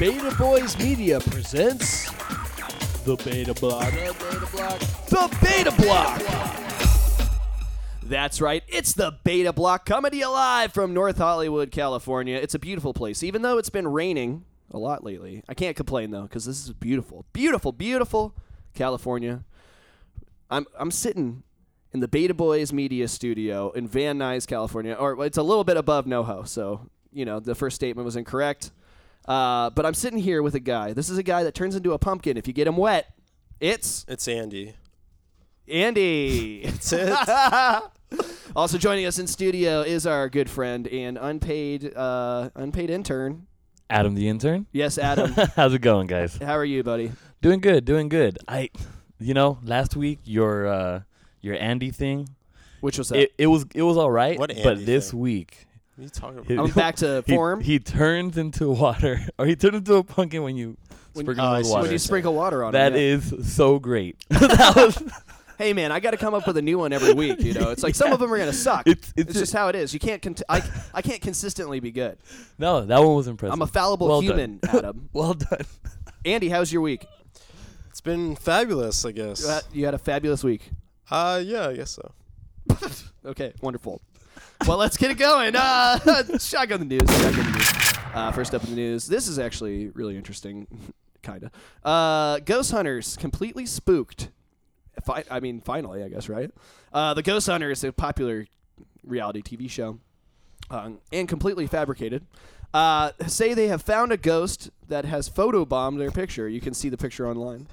Beta Boys Media presents the Beta Block. The Beta Block. That's right, it's the Beta Block coming to you live from North Hollywood, California. It's a beautiful place, even though it's been raining a lot lately. I can't complain though, because this is beautiful, beautiful, beautiful California. I'm sitting in the Beta Boys Media Studio in Van Nuys, California, or it's a little bit above NoHo, so you know the first statement was incorrect. But I'm sitting here with a guy. This is a guy that turns into a pumpkin if you get him wet. It's Andy. Andy. That's it. Also joining us in studio is our good friend and unpaid intern. Adam the intern? Yes, Adam. How's it going, guys? How are you, buddy? Doing good. Last week your Andy thing, Which was that? it was all right. What Andy but this thing? week What are you talking about? I'm back to form. He turns into water, or he turns into a pumpkin when you sprinkle him with water. When you sprinkle water on That it. is so great. That was. Hey man, I got to come up with a new one every week. You know, it's like some of them are gonna suck. It's just how it is. You can't. I can't consistently be good. No, that one was impressive. I'm a fallible Well human, done. Adam. Well done. Andy, how's your week? It's been fabulous, I guess. You had a fabulous week. Yeah, I guess so. Okay, wonderful. Well, let's get it going. Shotgun the news. First up in the news. This is actually really interesting, kind of. Ghost hunters completely spooked. Finally, I guess, right? The Ghost Hunters, a popular reality TV show, and completely fabricated, say they have found a ghost that has photobombed their picture. You can see the picture online.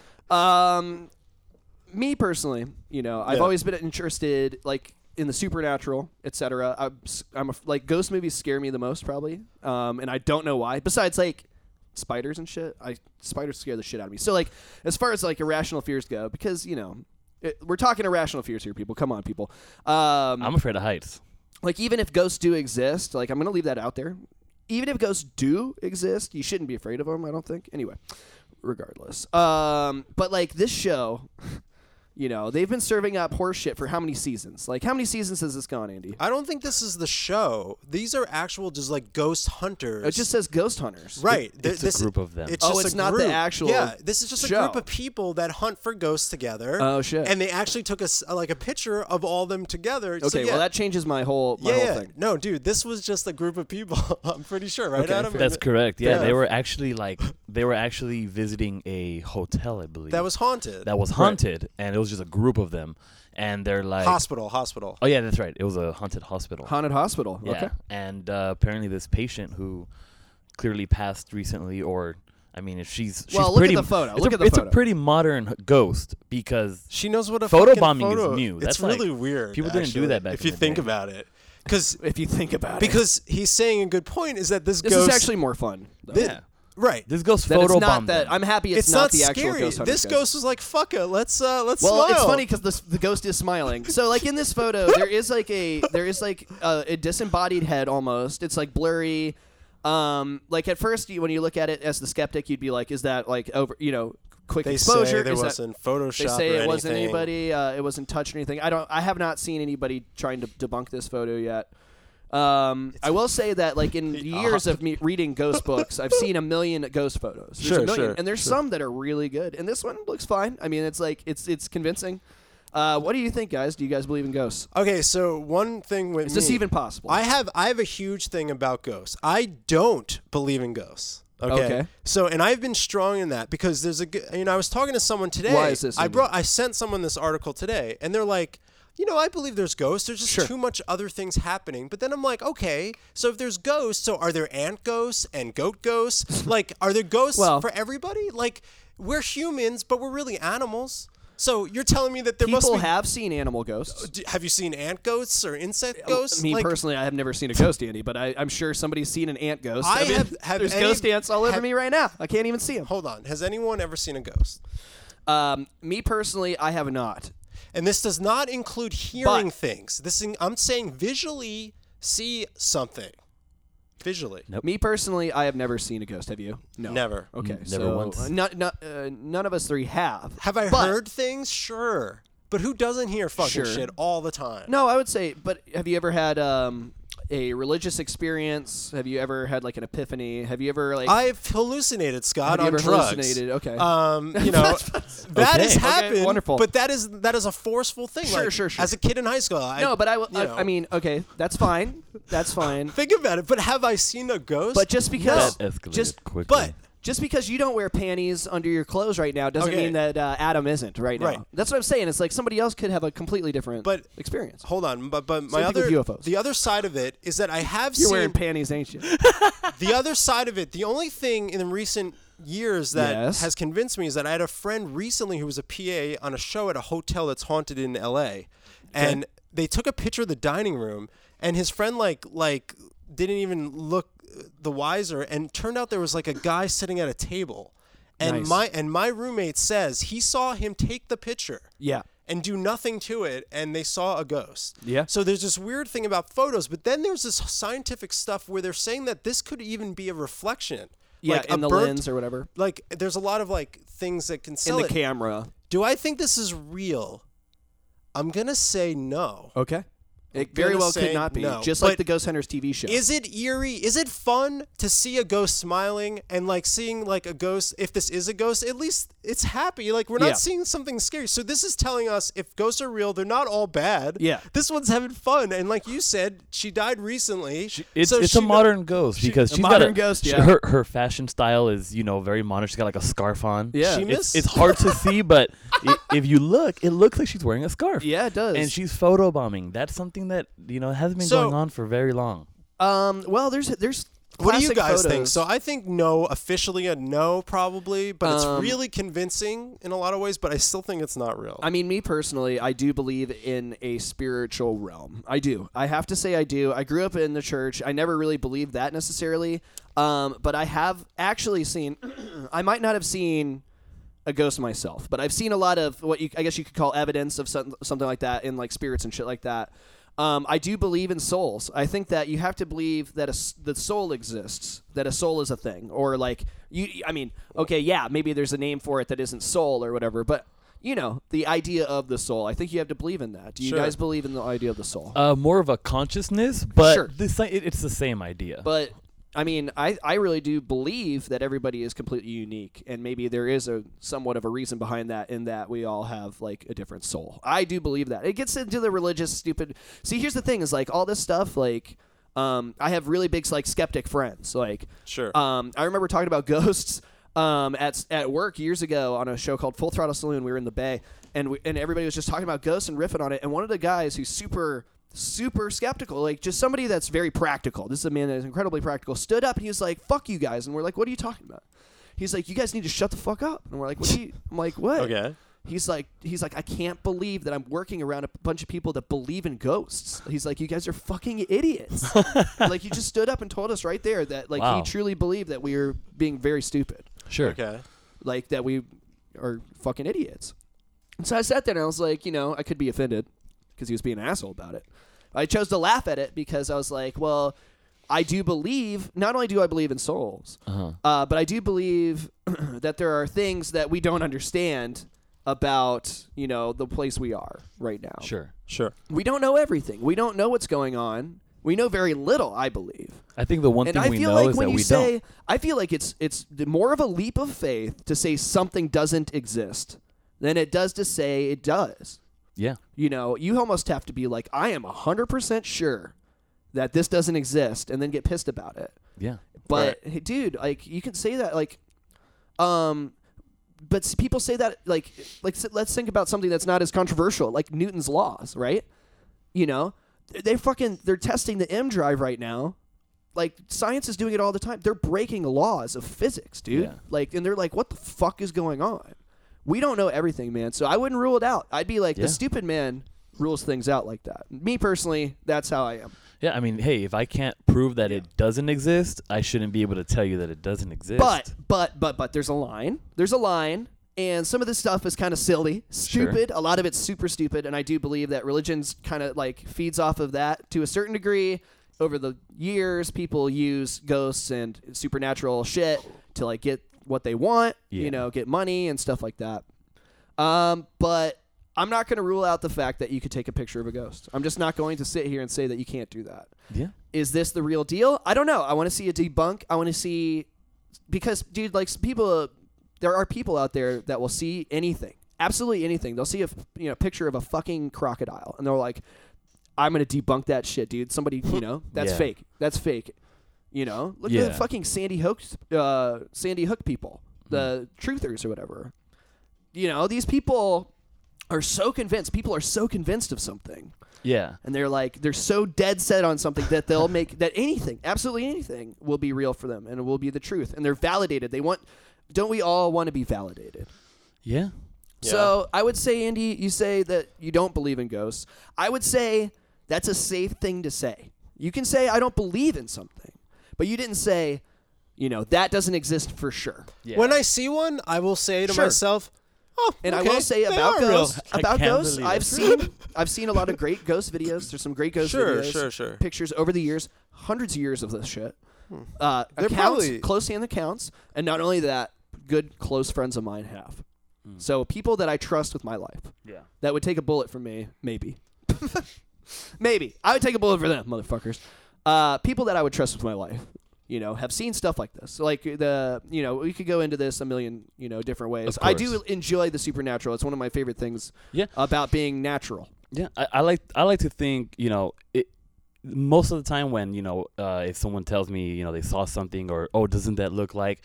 Me personally, I've always been interested, in the supernatural, etc. Ghost movies scare me the most, probably, and I don't know why. Besides, spiders and shit. Spiders scare the shit out of me. So, as far as irrational fears go, because we're talking irrational fears here, people. Come on, people. I'm afraid of heights. Even if ghosts do exist, I'm gonna leave that out there. Even if ghosts do exist, you shouldn't be afraid of them. I don't think. Anyway, regardless. But this show. They've been serving up horse shit for how many seasons? How many seasons has this gone, Andy? I don't think this is the show. These are actual just ghost hunters. It just says ghost hunters. Right. It's a group of them. It's not the actual Yeah, this is just show. a group of people that hunt for ghosts together. Oh, shit. And they actually took a picture of all them together. Okay, so, yeah. well, that changes my whole thing. No, dude, this was just a group of people. I'm pretty sure, right, Okay, Adam? That's correct. Yeah, Yeah. they were actually visiting a hotel, I believe. That was haunted. That was haunted, and it was just a group of them, and they're Hospital. Oh yeah, that's right. It was a haunted hospital. Haunted hospital. Yeah, Okay. and apparently this patient who clearly passed recently, or if she's Well, pretty, look at the photo. It's a pretty modern ghost because She knows what a photobombing fucking photo is new. It's That's really like- weird. people didn't do actually, that back if in you the think day. about it. Because If you think about it. he's saying a good point is that this This ghost is actually more fun. though. yeah, right. this ghost That it's not photobombed that. them. I'm happy It's not not the actual scary. ghost hunter. This ghost was like, "Fuck it, let's Well, smile." it's funny because the ghost is smiling. So, in this photo, there is a disembodied head almost. It's blurry. At first, when you look at it as the skeptic, you'd be like, "Is that over? Quick They exposure?" say there Is that- wasn't Photoshop. They say or it wasn't anything. anybody. It wasn't touched or anything. I have not seen anybody trying to debunk this photo yet. I will say that, in years of me reading ghost books, I've seen a million ghost photos. There's a million, and there's some that are really good. And this one looks fine. It's convincing. What do you think, guys? Do you guys believe in ghosts? Okay, so one thing with Is this even possible? I have a huge thing about ghosts. I don't believe in ghosts. Okay. So, and I've been strong in that because there's I was talking to someone today. Why is this, Andy? I sent someone this article today, and they're like, I believe there's ghosts. There's just too much other things happening. But then I'm like, okay, so if there's ghosts, so are there ant ghosts and goat ghosts? Are there ghosts for everybody? We're humans, but we're really animals. So you're telling me that there must be... People have seen animal ghosts. Have you seen ant ghosts or insect ghosts? Me personally, I have never seen a ghost, Andy, but I'm sure somebody's seen an ant ghost. Have there's ghost ants all over me right now. I can't even see them. Hold on. Has anyone ever seen a ghost? Me personally, I have not. And this does not include hearing things. I'm saying visually see something. Visually. Nope. Me personally, I have never seen a ghost. Have you? No. Never. Okay. Never once. None of us three have. Have I heard things? Sure. But who doesn't hear fucking Sure. shit all the time? No, I would say, but have you ever had a religious experience? Have you ever had like an epiphany? Have you ever like? I've hallucinated, Scott, have you on ever drugs. hallucinated? Okay. That has happened. Okay, wonderful. But that is a forceful thing. Sure, like, sure. As a kid in high school, No, but I mean, okay, that's fine. That's fine. think about it. But have I seen a ghost? But just because, That escalated just quickly. But just because you don't wear panties under your clothes right now doesn't Okay. mean that Adam isn't right now. Right. That's what I'm saying. It's like somebody else could have a completely different experience. hold on. But my Same thing other with UFOs. the other side of it is that I have You're seen wearing panties, ain't you? the other side of it. The only thing in the recent years that Yes. has convinced me is that I had a friend recently who was a PA on a show at a hotel that's haunted in LA, and they took a picture of the dining room, and his friend like didn't even look the wiser, and turned out there was like a guy sitting at a table, and Nice. my roommate says he saw him take the picture Yeah. and do nothing to it, and they saw a ghost. Yeah. So there's this weird thing about photos, but then there's this scientific stuff where they're saying that this could even be a reflection. Yeah, like in a the burnt- lens or whatever. Like there's a lot of like things that can In sell the it. camera. Do I think this is real? I'm gonna say no. Okay. It I'm very gonna well could say not be. no. Just But like the Ghost Hunters TV show. Is it eerie? Is it fun to see a ghost smiling and like seeing like a ghost? If this is a ghost, at least it's happy. Like we're not Yeah. seeing something scary. So this is telling us if ghosts are real, they're not all bad. Yeah. This one's having fun. And like you said, she died recently. It's so it's she a modern ghost because a she's modern got ghost, she- yeah. her fashion style is very modern. She's got like a scarf on. Yeah. She It's, missed. it's hard to see, but if you look, it looks like she's wearing a scarf. Yeah, it does. And she's photobombing. That's something that hasn't been So- going on for very long. well, there's What do you classic guys think? photos. So I think no, officially a no, probably, but it's Um, really convincing in a lot of ways. But I still think it's not real. I mean, me personally, I do believe in a spiritual realm. I do. I have to say I do. I grew up in the church. I never really believed that necessarily. But I have actually seen, I might not have seen a ghost myself, but I've seen a lot of what I guess you could call evidence of something like that in like spirits and shit like that. I do believe in souls. I think that you have to believe that the soul exists, that a soul is a thing, or like okay, yeah, maybe there's a name for it that isn't soul or whatever, but the idea of the soul. I think you have to believe in that. Do you Sure. guys believe in the idea of the soul? More of a consciousness, but Sure. it's the same idea. But I mean, I really do believe that everybody is completely unique, and maybe there is a somewhat of a reason behind that, in that we all have like a different soul. I do believe that. It gets into the religious stupid. See, here's the thing: is like all this stuff. Like, I have really big like skeptic friends. Like, Sure. I remember talking about ghosts at work years ago on a show called Full Throttle Saloon. We were in the Bay, and everybody was just talking about ghosts and riffing on it. And one of the guys who's super skeptical, like just somebody that's very practical, this is a man that is incredibly practical, stood up and he was like, fuck you guys. And we're like, what are you talking about? He's like, you guys need to shut the fuck up. And we're like, I'm like, what? Okay. He's like, I can't believe that I'm working around a bunch of people that believe in ghosts. He's like, you guys are fucking idiots. Like, he just stood up and told us right there that like Wow. he truly believed that we were being very stupid, Sure. Okay. like that we are fucking idiots. And so I sat there and I was like, I could be offended because he was being an asshole about it. I chose to laugh at it because I was like, well, I do believe, not only do I believe in souls, but I do believe that there are things that we don't understand about, the place we are right now. Sure. Sure. We don't know everything. We don't know what's going on. We know very little, I believe. I think the one And thing I we feel know like is when that you we say, don't. I feel like it's more of a leap of faith to say something doesn't exist than it does to say it does. Yeah. You almost have to be like, I am 100% sure that this doesn't exist, and then get pissed about it. Yeah. But hey, dude, like you can say that, like, but people say that like let's think about something that's not as controversial, like Newton's laws, right? They're testing the M drive right now. Like, science is doing it all the time. They're breaking laws of physics, dude. Yeah. Like, and they're like, what the fuck is going on? We don't know everything, man. So I wouldn't rule it out. I'd be like, Yeah. the stupid man rules things out like that. Me personally, that's how I am. Yeah, I mean, hey, if I can't prove that it doesn't exist, I shouldn't be able to tell you that it doesn't exist. But there's a line. There's a line. And some of this stuff is kind of silly, stupid. Sure. A lot of it's super stupid. And I do believe that religion's kind of like feeds off of that to a certain degree. Over the years, people use ghosts and supernatural shit to like get what they want, get money and stuff like that. But I'm not going to rule out the fact that you could take a picture of a ghost. I'm just not going to sit here and say that you can't do that. Yeah. is this the real deal? I don't know. I want to see a debunk. I want to see, because dude, like people, there are people out there that will see anything, absolutely anything. They'll see a picture of a fucking crocodile, and they're like, I'm gonna debunk that shit, dude. Somebody, that's fake. That's fake. Look at the fucking Sandy Hook people, the truthers or whatever. These people are so convinced. People are so convinced of something. Yeah. And they're so dead set on something that they'll make that anything, absolutely anything, will be real for them and it will be the truth. And they're validated. Don't we all want to be validated? Yeah. So I would say, Andy, you say that you don't believe in ghosts. I would say that's a safe thing to say. You can say, I don't believe in something, but you didn't say, that doesn't exist for sure. Yeah. When I see one, I will say to myself, oh, and okay, I will say they about are real. ghosts, I've seen a lot of great ghost videos. There's some great ghost videos, Sure. pictures over the years, hundreds of years of this shit. They're Accounts, probably close-hand accounts, and not only that, good close friends of mine have. So people that I trust with my life, that would take a bullet for me, maybe. Maybe. I would take a bullet for them, motherfuckers. People that I would trust with my life, have seen stuff like this. Like we could go into this a million, different ways. I do enjoy the supernatural. It's one of my favorite things about being natural. Yeah, I like to think, most of the time when, if someone tells me, they saw something or, oh, doesn't that look like,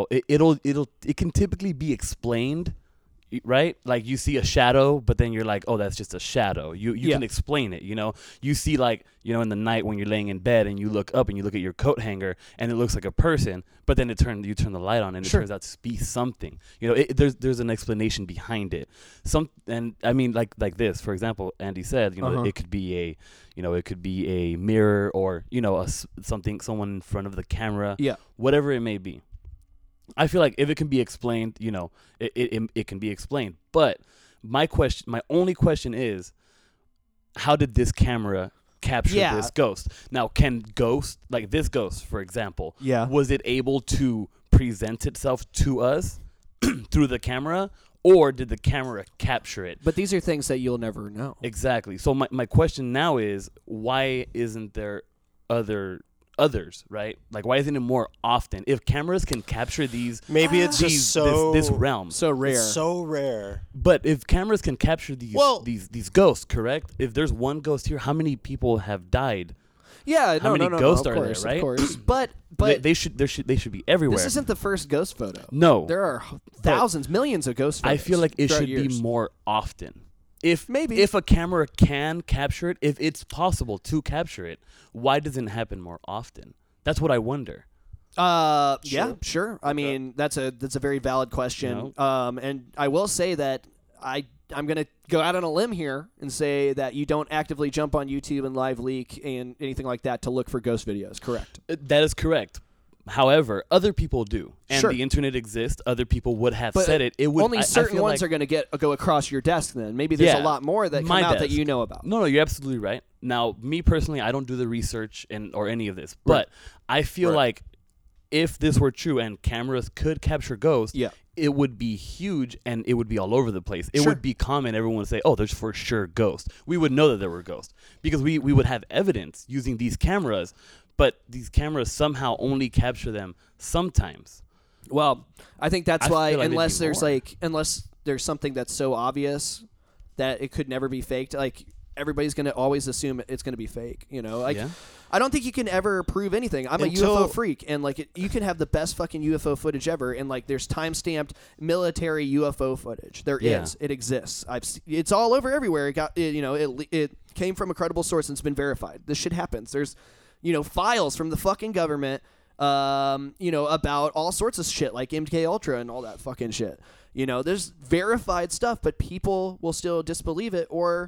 it can typically be explained, right? Like you see a shadow, but then you're like, oh, that's just a shadow. You can explain it, You see in the night when you're laying in bed and you look up and you look at your coat hanger and it looks like a person, but then you turn the light on and it turns out to be something. There's an explanation behind it. And I mean like this, for example, Andy said, it could be a mirror or, someone in front of the camera, whatever it may be. I feel like if it can be explained, it can be explained. But my only question is, how did this camera capture this ghost? Now, can this ghost, for example, was it able to present itself to us through the camera, or did the camera capture it? But these are things that you'll never know. Exactly. So my question now is, why isn't there others, right? Like, why isn't it more often? If cameras can capture these, maybe it's just this realm, so rare, it's so rare. But if cameras can capture these ghosts, correct? If there's one ghost here, how many people have died? Yeah, how many ghosts are there, right? Of course, but they should be everywhere. This isn't the first ghost photo. No, there are thousands, millions of ghost photos. I feel like it should be more often. If a camera can capture it, if it's possible to capture it, why doesn't it happen more often? That's what I wonder. Yeah, sure. I mean, that's a very valid question. And I will say that I'm going to go out on a limb here and say that you don't actively jump on YouTube and live leak and anything like that to look for ghost videos. Correct. That is correct. However, other people do, and the internet exists. Other people would have said it. It would only certain ones are going to go across your desk. Then maybe there's a lot more that come out that you know about. No, you're absolutely right. Now, me personally, I don't do the research or any of this, but I feel like if this were true and cameras could capture ghosts, it would be huge and it would be all over the place. It would be common. Everyone would say, "Oh, there's for sure ghosts." We would know that there were ghosts because we would have evidence using these cameras. But these cameras somehow only capture them sometimes. Well, I think that's why unless there's something that's so obvious that it could never be faked, like everybody's going to always assume it's going to be fake, I don't think you can ever prove anything. I'm a UFO freak, and you can have the best fucking UFO footage ever, and there's time-stamped military UFO footage. There is. It exists. It's all over everywhere. It came from a credible source and it's been verified. This shit happens. There's files from the fucking government, about all sorts of shit like MK Ultra and all that fucking shit. There's verified stuff, but people will still disbelieve it, or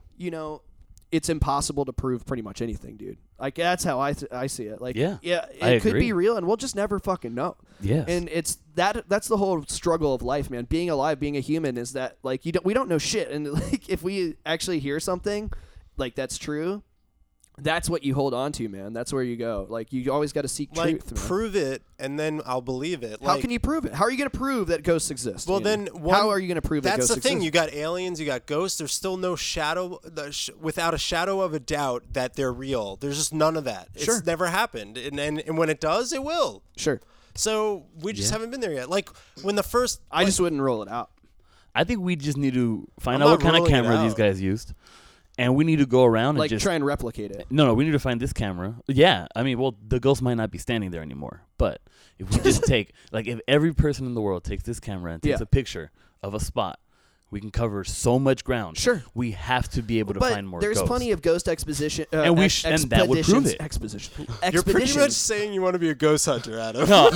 it's impossible to prove pretty much anything, dude. Like that's how I see it. It could be real, and we'll just never fucking know. Yes. And it's that's the whole struggle of life, man. Being alive, being a human, is that we don't know shit, and if we actually hear something that's true. That's what you hold on to, man. That's where you go. Like, you always got to seek Like, truth, man. prove it, and then I'll believe it. How can you prove it? How are you going to prove that ghosts exist? Well, Andy? then how are you going to prove that that's ghosts the thing. exist? You got aliens, you got ghosts. There's still no shadow, without a shadow of a doubt that they're real. There's just none of that. Sure. It's never happened, and when it does, it will. Sure. So we just haven't been there yet. Like when the first, I just wouldn't roll it out. I think we just need to find I'm out what not kind of ruling it camera these out. guys used, and we need to go around Like, and just try and replicate it. No, we need to find this camera. Yeah, I mean, well, the ghost might not be standing there anymore, but if we just take, like, if every person in the world takes this camera and takes Yeah. a picture of a spot, we can cover so much ground. Sure. We have to be able to But find more there's ghosts. plenty of ghost exposition. And we and that would prove it. Expeditions. you're pretty much saying you want to be a ghost hunter, Adam. No,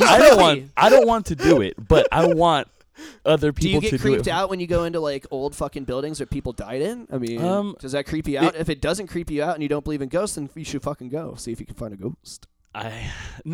I don't want to do it, but I want other Do you people get to do creeped it. out when you go into like old fucking buildings that people died in? I mean, does that creep you out? If it doesn't creep you out and you don't believe in ghosts, then you should fucking go see if you can find a ghost. I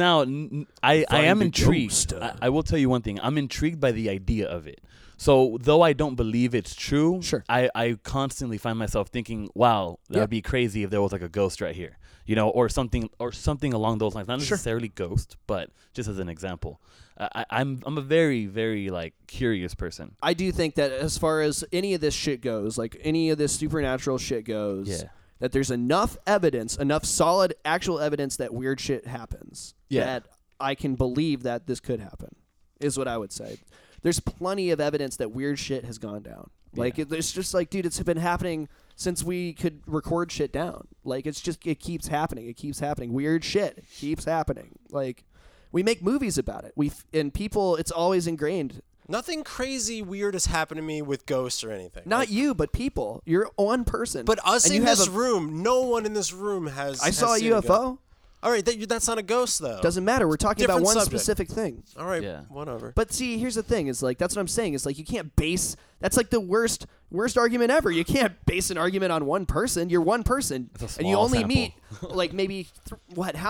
am a intrigued. ghost. I will tell you one thing. I'm intrigued by the idea of it. So though I don't believe it's true, Sure. I constantly find myself thinking, wow, that'd be crazy if there was like a ghost right here, or something along those lines. Not necessarily ghost, but just as an example. I'm a very, very like curious person. I do think that as far as any of this shit goes, like any of this supernatural shit goes, that there's enough evidence, enough solid actual evidence that weird shit happens that I can believe that this could happen, is what I would say. There's plenty of evidence that weird shit has gone down. Like, it's just like, dude, it's been happening since we could record shit down. Like, it keeps happening. It keeps happening. Weird shit keeps happening. Like, we make movies about it. And people, it's always ingrained. Nothing crazy weird has happened to me with ghosts or anything. Not you, but people. You're one person. But us and in you have this room, no one in this room has. I saw a seen ghost. UFO. All right, that's not a ghost though. Doesn't matter. We're talking about Different one subject. specific thing. All right, Yeah. whatever. But see, here's the thing: is like that's what I'm saying. Is like you can't base. That's like the worst argument ever. You can't base an argument on one person. You're one person, It's a and you small only sample. meet like maybe how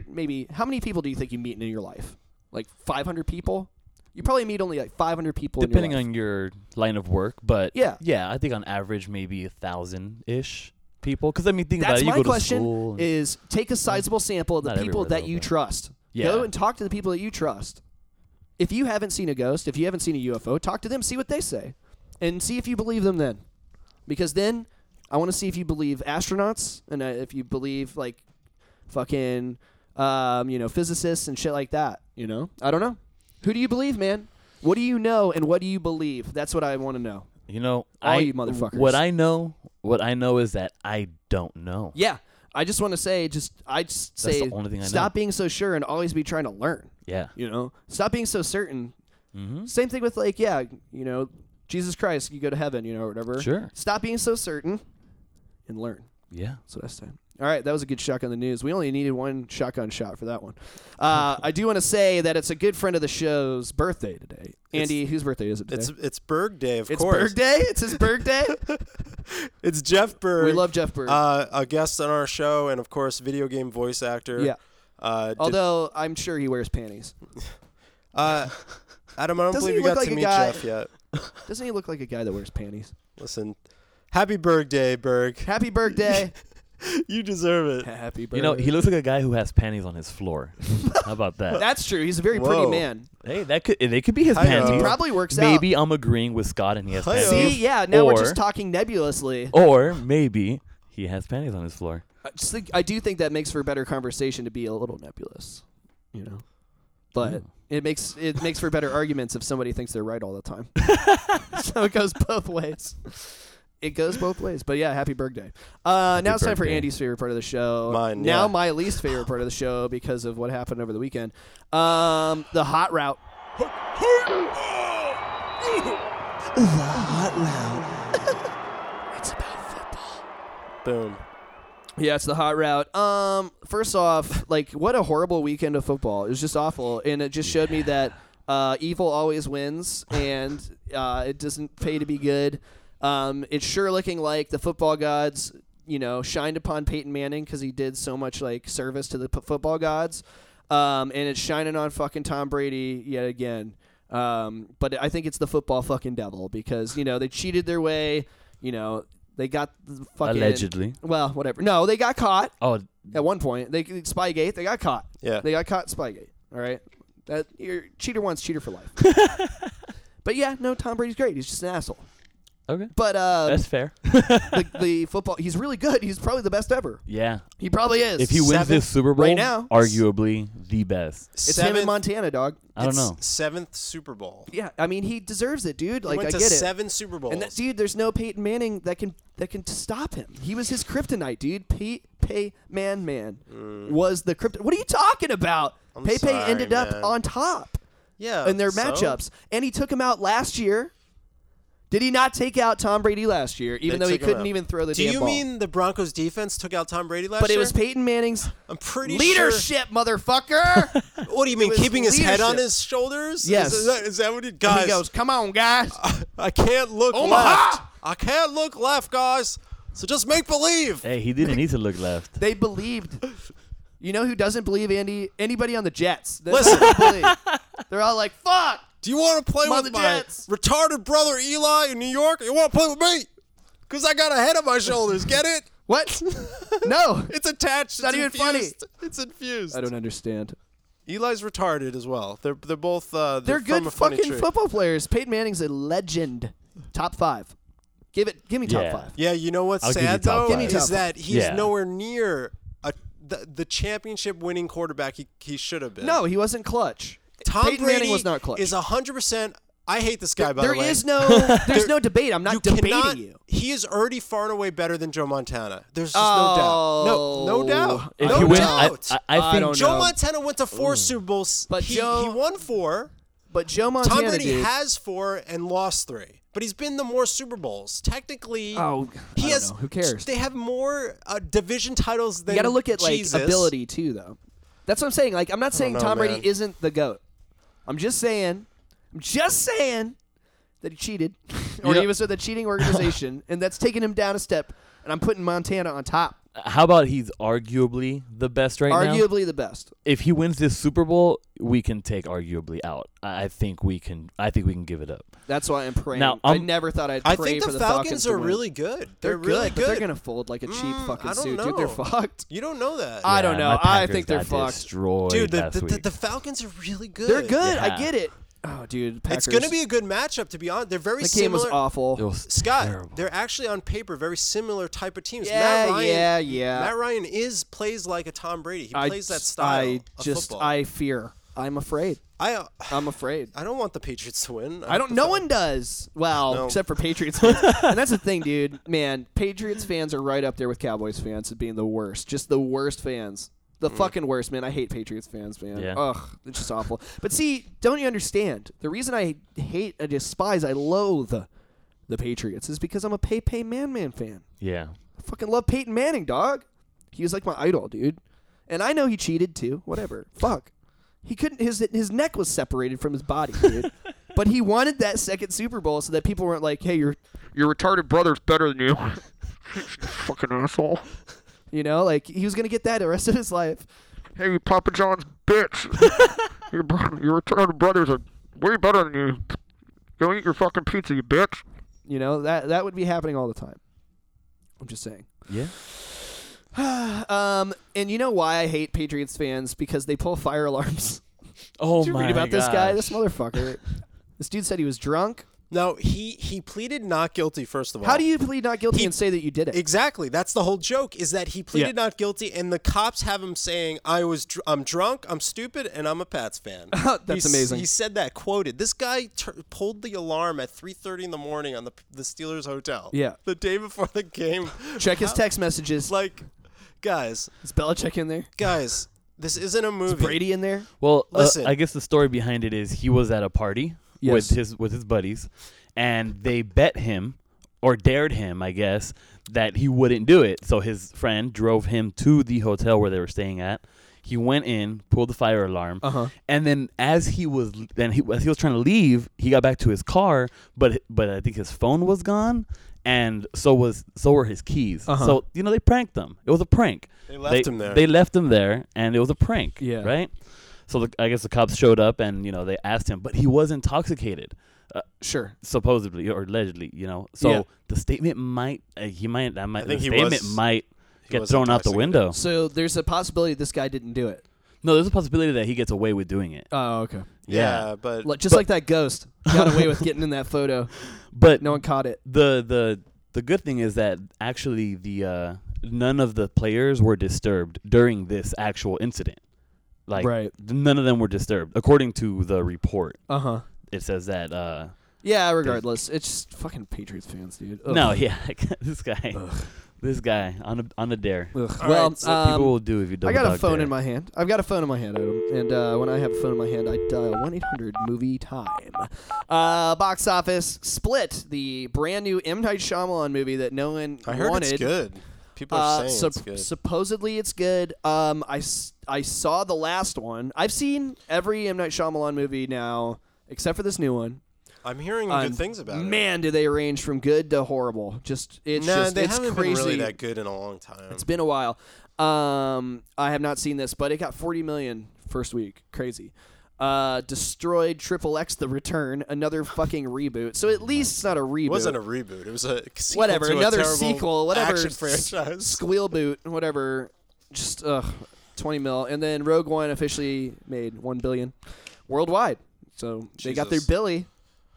many people do you think you meet in your life? Like 500 people. You probably meet only like 500 people. Depending in your life. on your line of work, but Yeah. I think on average maybe 1,000-ish people. Because I mean, think That's about it. You my go to question: school and- is take a sizable sample of the Not people everywhere, that though, you but- trust. Yeah. Go and talk to the people that you trust. If you haven't seen a ghost, if you haven't seen a UFO, talk to them, see what they say, and see if you believe them then. Because then I want to see if you believe astronauts and if you believe like fucking physicists and shit like that. I don't know. Who do you believe, man? What do you know and what do you believe? That's what I want to know. All you motherfuckers. What I know is that I don't know. Yeah. I just want to say, say, the only thing I know. stop being so sure and always be trying to learn. Yeah. Stop being so certain. Mm-hmm. Same thing with like, Jesus Christ, you go to heaven, or whatever. Sure. Stop being so certain and learn. Yeah. That's what I say. All right, that was a good shotgun the news. We only needed one shotgun shot for that one. I do want to say that it's a good friend of the show's birthday today. Andy, whose birthday is it today? It's Berg Day, of It's course. Berg Day? It's his Berg Day? It's Jeff Berg. We love Jeff Berg. A guest on our show, and of course, video game voice actor. Yeah. Did- Although I'm sure he wears panties. Adam, I don't Doesn't believe he you look got like to a meet guy- Jeff yet. Doesn't he look like a guy that wears panties? Listen, happy Berg Day, Berg. Happy Berg Day. You deserve it. Happy Berg. He looks like a guy who has panties on his floor. How about that? That's true. He's a very pretty Whoa. man. Hey, they could be his Hi-yo. panties. He probably works out. Maybe I'm agreeing with Scott and he has Hi-yo. panties. See, yeah, now we're Or- just talking nebulously. Or maybe he has panties on his floor. I do think that makes for better conversation to be a little nebulous, But it makes for better arguments if somebody thinks they're right all the time. So it goes both ways. It goes both ways. But yeah, happy birthday. Now it's time for birthday. Andy's favorite part of the show. Mine, Now yeah. my least favorite part of the show because of what happened over the weekend. The hot route. It's about football. Boom. Yeah, it's the hot route. First off, like, what a horrible weekend of football. It was just awful, and it just showed me that evil always wins, and it doesn't pay to be good. It's sure looking like the football gods, shined upon Peyton Manning because he did so much like service to the football gods, and it's shining on fucking Tom Brady yet again. But I think it's the football fucking devil because they cheated their way. They got the fucking Allegedly. Well, whatever. No, they got caught Oh, at one point. Spygate. They got caught. Yeah. They got caught in Spygate. All right. That your cheater wants cheater for life. But yeah, no, Tom Brady's great. He's just an asshole. okay. But That's fair. the football, he's really good. He's probably the best ever. Yeah. He probably is. If he wins Seventh this Super Bowl, right now. arguably the best. It's him in Montana, dog. I don't know. 7th Super Bowl. Yeah, I mean he deserves it, dude. He Like went I to get it. 7 Super Bowls. And that, dude, there's no Peyton Manning that can stop him. He was his kryptonite, dude. Pey Man was the kryptonite. What are you talking about? Pey sorry, ended up man. on top yeah, in their so? matchups, and he took him out last year. Did he not take out Tom Brady last year, even They though he took him couldn't out. even throw the Do damn you ball? mean the Broncos defense took out Tom Brady last But year? it was Peyton Manning's I'm leadership, motherfucker. What do you mean, was keeping his head on leadership. his shoulders? Yes. Is that what he... And Guys, he goes, "Come on, guys." I can't look Omaha! left. I can't look left, guys. So just make believe. Hey, he didn't need to look left. They believed. You know who doesn't believe anybody on the Jets? They Listen. don't believe. They're all like, "Fuck." Do you want to play I'm on with the my Jets. retarded brother Eli in New York? Or you want to play with me? Because I got a head on my shoulders. Get it? What? No. It's attached. not even funny. It's infused. I don't understand. Eli's retarded as well. They're both They're from good a funny fucking tree. football players. Peyton Manning's a legend. Top 5. Give me top Yeah. 5. Yeah, you know what's I'll give you sad top though five. Give me top is that he's Yeah. nowhere near the championship winning quarterback he should have been. No, he wasn't clutch. Tom Peyton Brady Manning was not clutch. is 100%. I hate this guy, by There the way. is no there's no debate. I'm not You debating cannot, you. He is already far and away better than Joe Montana. There's just no doubt. No doubt. If no he wins, doubt. I I think don't Joe know. Montana went to 4 Super Bowls. But he Joe- won 4. But Joe Tom Montana, Brady dude. has 4 and lost 3. But he's been to more Super Bowls. Technically, Oh, I he don't has. know. Who cares? They have more division titles than You got to look at like Jesus. ability too, though. That's what I'm saying. Like, I'm not saying know, Tom man. Brady isn't the GOAT. I'm just saying that he cheated, or Yeah. he was with a cheating organization, and that's taking him down a step. And I'm putting Montana on top, How about he's arguably the best right now? arguably the best. If he wins this Super Bowl, we can take arguably out. I think we can give it up. That's why I'm praying. Now, I never thought I'd pray I think for the the Falcons to are win. really good. They're really good, but they're gonna fold like a cheap fucking I don't suit, dude. They're know. fucked. You don't know that. I don't Yeah, know. my I Packers think they're got fucked. destroyed Dude, last week. the Falcons are really good. They're good. I Yeah. get it. Oh, dude, Packers. It's going to be a good matchup, to be honest. They're very The game similar. was awful. It was Scott, terrible. they're actually on paper very similar type of teams. Yeah, Matt Ryan, yeah. Matt Ryan plays like a Tom Brady. He plays that style I of just, football. I fear. I'm afraid. I'm afraid. I don't want the Patriots to win. I don't. No one does. Well, No. except for Patriots fans. And that's the thing, dude. Man, Patriots fans are right up there with Cowboys fans as being the worst. Just the worst fans. The fucking worst, man. I hate Patriots fans, man. Yeah. Ugh, it's just awful. But see, don't you understand? The reason I hate, I despise, I loathe the Patriots is because I'm a Pey Man fan. Yeah. I fucking love Peyton Manning, dog. He was like my idol, dude. And I know he cheated too. Whatever. Fuck. He couldn't. His neck was separated from his body, dude. But he wanted that second Super Bowl so that people weren't like, "Hey, your retarded brother's better than you." Fucking asshole. You know, like he was gonna get that the rest of his life. Hey, you Papa John's bitch. your retarded brothers are way better than you. Go eat your fucking pizza, you bitch. You know that would be happening all the time. I'm just saying. Yeah. And you know why I hate Patriots fans? Because they pull fire alarms. Oh Did you my read about this guy? gosh. This motherfucker. This dude said he was drunk. No, he pleaded not guilty, first of all. How do you plead not guilty He- and say that you did it? Exactly. That's the whole joke, is that he pleaded Yeah. not guilty, and the cops have him saying, I'm drunk, I'm stupid, and I'm a Pats fan. That's amazing. He said that, quoted. This guy pulled the alarm at 3:30 in the morning on the Steelers hotel. Yeah. The day before the game. Check his text messages. Like, guys, Is Belichick in there? this isn't a movie. Is Brady in there? Well, Listen. I guess the story behind it is he was at a party Yes. with his buddies, and they bet him or dared him, I guess, that he wouldn't do it. So his friend drove him to the hotel where they were staying at. He went in, pulled the fire alarm, and then as he was trying to leave, he got back to his car, but I think his phone was gone, and so were his keys. So they pranked him. It was a prank. They left him there. They left him there, and it was a prank. Yeah. Right. So I guess the cops showed up and they asked him, but he was intoxicated. Sure. Supposedly or allegedly, So Yeah. the statement might think the he statement was- might get was thrown out the intoxicated. window. So there's a possibility this guy didn't do it. No, there's a possibility that he gets away with doing it. Oh, okay. Yeah, but Just like that ghost got away with getting in that photo. But No one caught it. the good thing is that actually the none of the players were disturbed during this actual incident. Like Right. none of them were disturbed, according to the report. Uh-huh. It says that. Yeah, regardless. It's just fucking Patriots fans, dude. Ugh. No, yeah, this guy, Ugh. this guy on a dare. Ugh. All Well, right, so People will do if you don't. I got a phone in my hand. I've got a phone in my hand, Adam. And when I have a phone in my hand, I dial 1-800-MOVIE-TIME. Box office Split, the brand new M. Night Shyamalan movie that no one I heard wanted. it's good. People are saying it's good. Supposedly it's good. I saw the last one. I've seen every M. Night Shyamalan movie now, except for this new one. I'm hearing good things about it. Man, do they range from good to horrible. They It's haven't crazy. been really that good in a long time. It's been a while. I have not seen this, but it got 40 million first week. Crazy. Destroyed Triple X The Return, another fucking reboot. So at least it's not a reboot. It wasn't a reboot. It was a sequel Whatever, to another a terrible sequel, whatever. action franchise. Squeal boot, whatever. Just 20 mil. And then Rogue One officially made 1 billion worldwide. So they got their Jesus. Billy,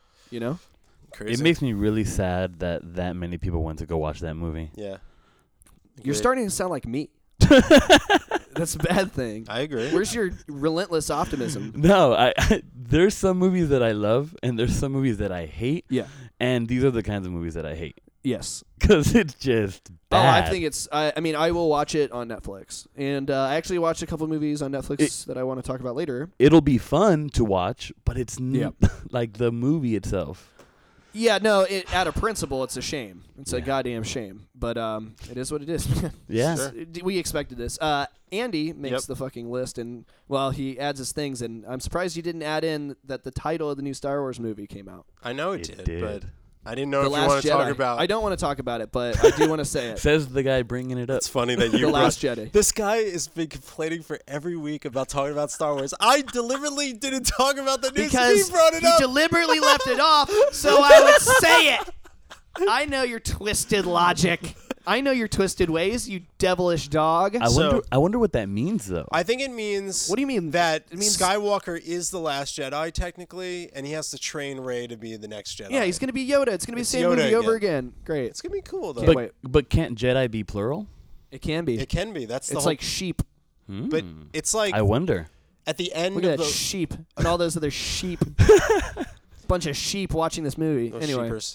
Crazy. It makes me really sad that many people went to go watch that movie. Yeah. You're Good. starting to sound like me. That's a bad thing. I agree. Where's your relentless optimism? No, there's some movies that I love and there's some movies that I hate. Yeah. And these are the kinds of movies that I hate Yes. because it's just bad. Oh, I think it's. I mean, I will watch it on Netflix, and I actually watched a couple movies on Netflix that I want to talk about later. It'll be fun to watch, but it's Yep. like the movie itself. Yeah, no. Out of principle, it's a shame. It's a Yeah. goddamn shame. But it is what it is. Yeah. Sure. We expected this. Andy makes the fucking list, and he adds his things, and I'm surprised you didn't add in that the title of the new Star Wars movie came out. I know it It did, did. but I didn't know The if you Last want to Jedi. talk about. I don't want to talk about it, but I do want to say it. Says the guy bringing it up. It's funny that you The Last Jedi. This guy has been complaining for every week about talking about Star Wars. I deliberately didn't talk about the news. Because He brought it up. deliberately left it off, so I would say it. I know your twisted logic. I know your twisted ways, you devilish dog. I wonder what that means though. I think it means. What do you mean? That It means- Skywalker is the last Jedi technically, and he has to train Rey to be the next Jedi. Yeah, he's going to be Yoda. It's going to be the It's same Yoda movie over again. again. Great. It's gonna be cool though. Can't but wait. but can't Jedi be plural? It can be. It can be. That's the It's whole. like sheep. But it's like I wonder. at the end Look of at that the sheep and all those other sheep. Bunch of sheep watching this movie. those Anyway, sheepers.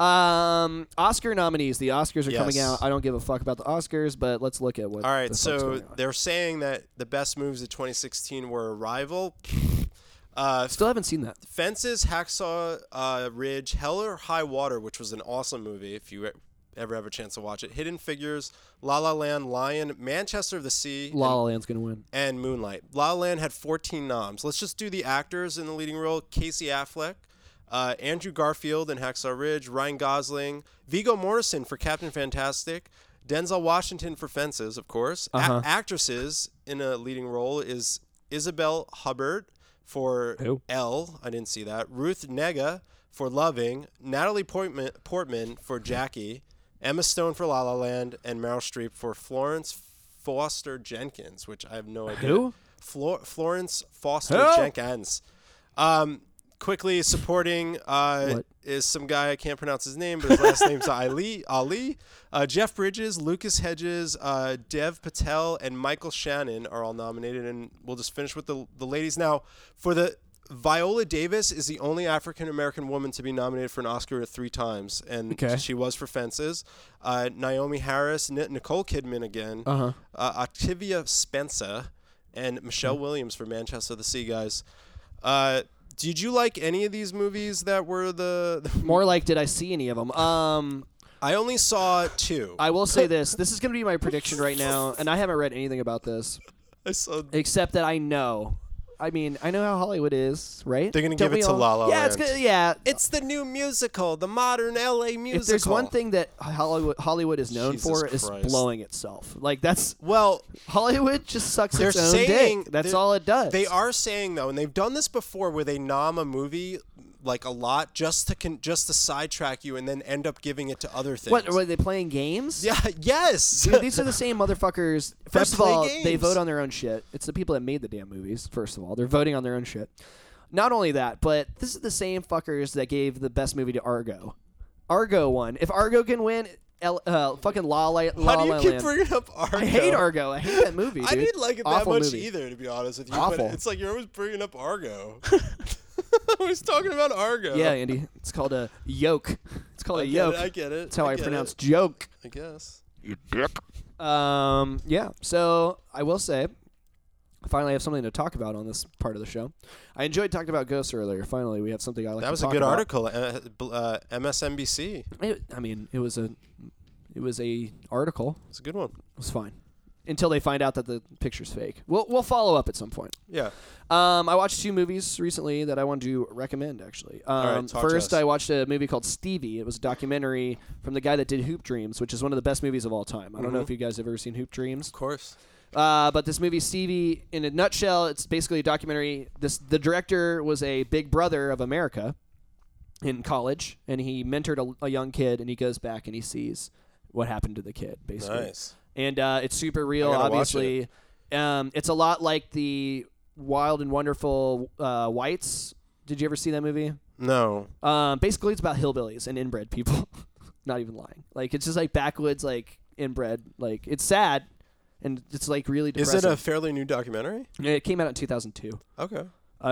Oscar nominees. The Oscars are coming Yes. out. I don't give a fuck about the Oscars, but let's look at what. All right, the fuck's so going on. they're saying that the best movies of 2016 were Arrival, Still haven't seen that. Fences, Hacksaw Ridge, Hell or High Water, which was an awesome movie if you ever have a chance to watch it, Hidden Figures, La La Land, Lion, Manchester of the Sea, La La Land's going to win. and Moonlight. La La Land had 14 noms. Let's just do the actors in the leading role. Casey Affleck, Andrew Garfield in Hacksaw Ridge, Ryan Gosling, Viggo Mortensen for Captain Fantastic, Denzel Washington for Fences, of course. Actresses in a leading role is Isabel Hubbard for Who? Elle. I didn't see that. Ruth Negga for Loving, Natalie Portman for Jackie, Emma Stone for La La Land, and Meryl Streep for Florence Foster Jenkins, which I have no idea. Who? Florence Foster Who? Jenkins. Quickly supporting is some guy, I can't pronounce his name, but his last name's Ali. Jeff Bridges, Lucas Hedges, Dev Patel, and Michael Shannon are all nominated, and we'll just finish with the ladies. Now, for the Viola Davis is the only African-American woman to be nominated for an Oscar 3 times, and Okay. she was for Fences. Naomi Harris, Nicole Kidman again, Octavia Spencer, and Michelle Williams for Manchester of the Sea, guys. Did you like any of these movies that were the More like, did I see any of them? I only saw 2. I will say this. This is going to be my prediction right now, and I haven't read anything about this, I saw except that I know I mean, I know how Hollywood is, right? They're gonna Don't give it we to all- La La Yeah, it's Land. good. Yeah, It's the new musical, the modern LA musical. if there's one thing that Hollywood is known Jesus for, is Christ. blowing itself. Like that's Well, Hollywood just sucks they're its own saying dick. That's they're- all it does. They are saying though, and they've done this before, where they nom a movie like a lot just to sidetrack you, and then end up giving it to other things. What were they playing games? Yeah. Yes. Dude, these are the same motherfuckers. First of play all, they games. vote on their own shit. It's the people that made the damn movies. First of all, they're voting on their own shit. Not only that, but this is the same fuckers that gave the best movie to Argo. Argo won. If Argo can win, fucking La La How do you keep Land. bringing up Argo? I hate Argo. I hate that movie, dude. I didn't like it that Awful much movie. either, to be honest with you. Awful. But it's like you're always bringing up Argo. I was talking about Argo. Yeah, Andy. It's called a yoke. It's called a yoke. I get it. That's how I get pronounce it, joke. I guess. Yeah. So I will say, I finally have something to talk about on this part of the show. I enjoyed talking about ghosts earlier. Finally, we have something I like. That to was a talk good about. article. MSNBC. I mean, it was a article. It's a good one. It was fine until they find out that the picture's fake. We'll follow up at some point. Yeah. I watched 2 movies recently that I wanted to recommend, actually. right, talk to First, us. I watched a movie called Stevie. It was a documentary from the guy that did Hoop Dreams, which is one of the best movies of all time. I don't know if you guys have ever seen Hoop Dreams. Of course. But this movie, Stevie, in a nutshell, it's basically a documentary. The director was a big brother of America in college, and he mentored a young kid, and he goes back and he sees what happened to the kid, basically. Nice. And it's super real, I gotta watch obviously. It's a lot like the Wild and Wonderful Whites. Did you ever see that movie? No. Basically, it's about hillbillies and inbred people. Not even lying. Like, it's just like backwoods, like inbred. Like, it's sad, and it's like really depressing. Is it a fairly new documentary? It came out in 2002. Okay.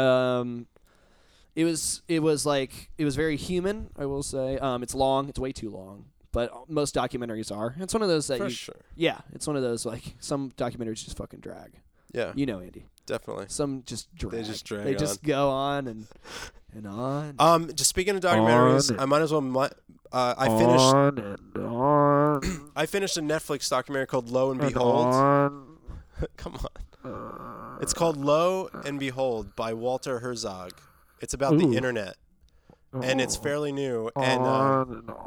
It was very human, I will say. It's long. It's way too long. But most documentaries are. It's one of those that For sure. Yeah, it's one of those, like, some documentaries just fucking drag. Yeah. You know, Andy. Definitely. Some just drag. They just drag They on. just go on and on. Just speaking of documentaries, I might as well. I finished a Netflix documentary called Lo and Behold. Come on. It's called Lo and Behold by Walter Herzog. It's about the internet, and it's fairly new. And all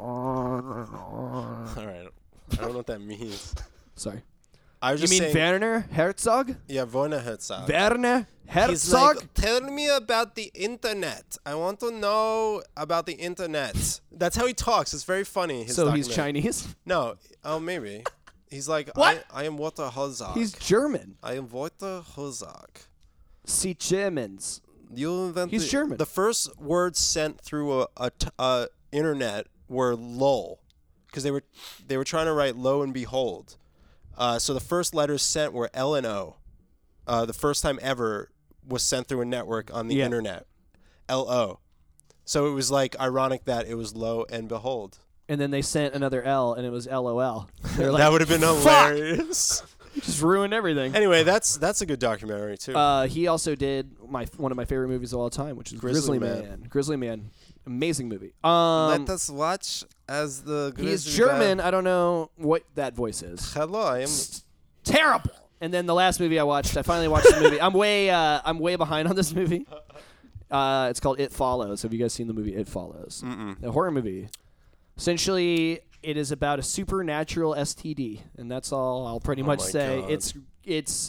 right, I don't know what that means. Sorry. I was You just mean saying, Werner Herzog? yeah, Werner Herzog. Werner He's Herzog? like, tell me about the internet. I want to know about the internet. That's how he talks. It's very funny. His So he's documentary. Chinese? No. Oh, maybe. He's like, What? I am Walter Herzog. He's German. I am Walter Herzog. See Germans. You invented. He's German. The first words sent through a internet were lol, because they were trying to write lo and behold. So the first letters sent were L and O. The first time ever was sent through a network on the internet. L-O. So it was like ironic that it was lo and behold. And then they sent another L, and it was LOL. They're like, That would have been "Fuck!" hilarious. Just ruined everything. Anyway, that's a good documentary too. He also did one of my favorite movies of all time, which is Grizzly Grizzly Man. Man. Grizzly Man, amazing movie. Let us watch as the He's Grizzly German. Man. I don't know what that voice is. Hello, I am. Terrible. And then the last movie I watched, I finally watched the movie. I'm way behind on this movie. It's called It Follows. Have you guys seen the movie It Follows? A horror movie. Essentially, it is about a supernatural STD, and that's all I'll pretty much my say. God. It's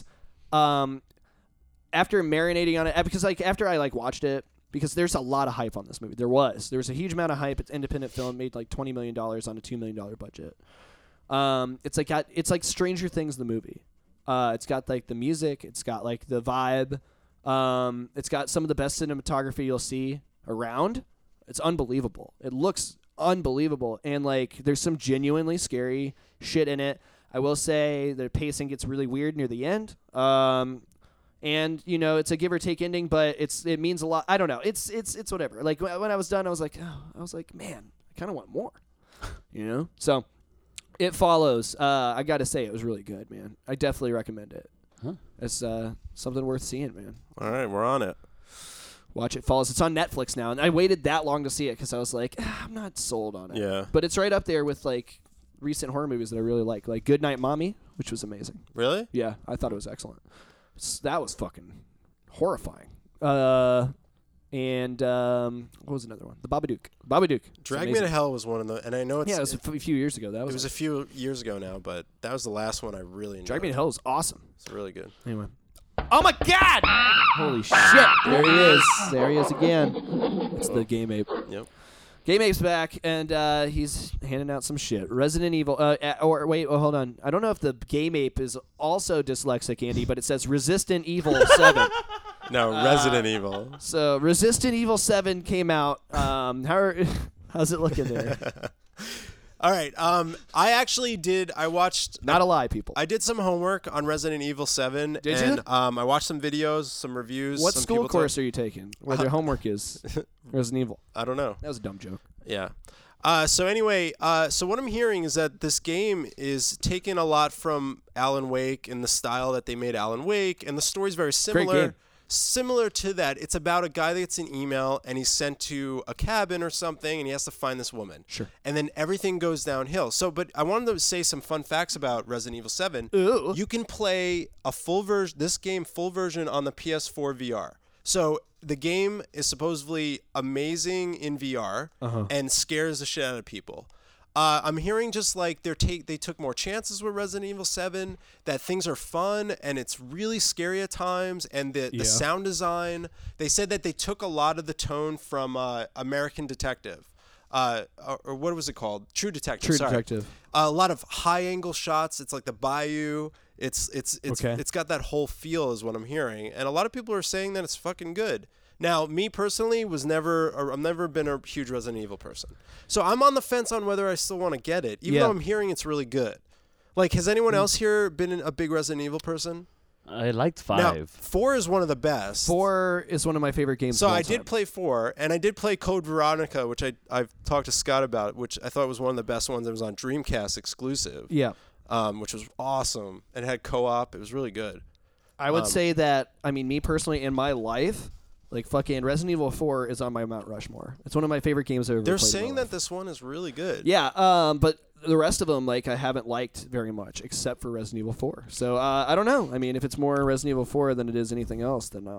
after marinating on it, because like after I like watched it, because there's a lot of hype on this movie. There was a huge amount of hype. It's an independent film, made like $20 million on a $2 million budget. It's like Stranger Things the movie. It's got like the music. It's got like the vibe. It's got some of the best cinematography you'll see around. It's unbelievable. It looks unbelievable, and like there's some genuinely scary shit in it. I will say the pacing gets really weird near the end. And you know, it's a give or take ending, but it means a lot. I don't know. It's whatever. Like when I was done, I was like, man, I kind of want more. You know? So It Follows. I got to say, it was really good, man. I definitely recommend it. Huh? It's something worth seeing, man. All right, we're on it. Watch It Follows. It's on Netflix now, and I waited that long to see it because I was like, I'm not sold on it. Yeah. But it's right up there with like recent horror movies that I really like Goodnight Mommy, which was amazing. Really? Yeah, I thought it was excellent. That was fucking horrifying. And what was another one? The Babadook. Drag Me to Hell was one of the, and I know it's it was a few years ago. It was a few years ago now, but that was the last one I really enjoyed. Drag Me to Hell is awesome. It's really good. Anyway. Oh my God! Holy shit! There he is. There he is again. It's the Game Ape. Yep. Game Ape's back, and he's handing out some shit. Resident Evil. Hold on. I don't know if the Game Ape is also dyslexic, Andy, but it says Resistant Evil 7. No, Resident Evil. So Resistant Evil 7 came out. How's it looking there? All right. I watched. Not a lie, people. I did some homework on Resident Evil 7. Did and, you? I watched some videos, some reviews. What some school people course are you taking where their homework is Resident Evil? I don't know. That was a dumb joke. Yeah. So what I'm hearing is that this game is taking a lot from Alan Wake and the style that they made Alan Wake, and the story's very similar. Great game. Similar to that, it's about a guy that gets an email and he's sent to a cabin or something, and he has to find this woman. Sure. And then everything goes downhill. But I wanted to say some fun facts about Resident Evil 7. Ooh. You can play full version on the PS4 VR. So the game is supposedly amazing in VR and scares the shit out of people. I'm hearing just like they took more chances with Resident Evil 7, that things are fun and it's really scary at times, and the sound design. They said that they took a lot of the tone from American Detective. Or what was it called? True Detective. Detective. A lot of high angle shots. It's like the bayou. It's got that whole feel is what I'm hearing. And a lot of people are saying that it's fucking good. Now, me personally I've never been a huge Resident Evil person. So I'm on the fence on whether I still want to get it, even though I'm hearing it's really good. Like, has anyone else here been a big Resident Evil person? I liked 5. Now, 4 is one of the best. 4 is one of my favorite games. So I did play 4, and I did play Code Veronica, which I've talked to Scott about, which I thought was one of the best ones that was on Dreamcast exclusive. Yeah. Which was awesome. It had co-op. It was really good. I would say that, me personally, in my life, like fucking Resident Evil 4 is on my Mount Rushmore. It's one of my favorite games I've ever played. They're saying that this one is really good. Yeah, but the rest of them, I haven't liked very much, except for Resident Evil 4. So, I don't know. If it's more Resident Evil 4 than it is anything else, then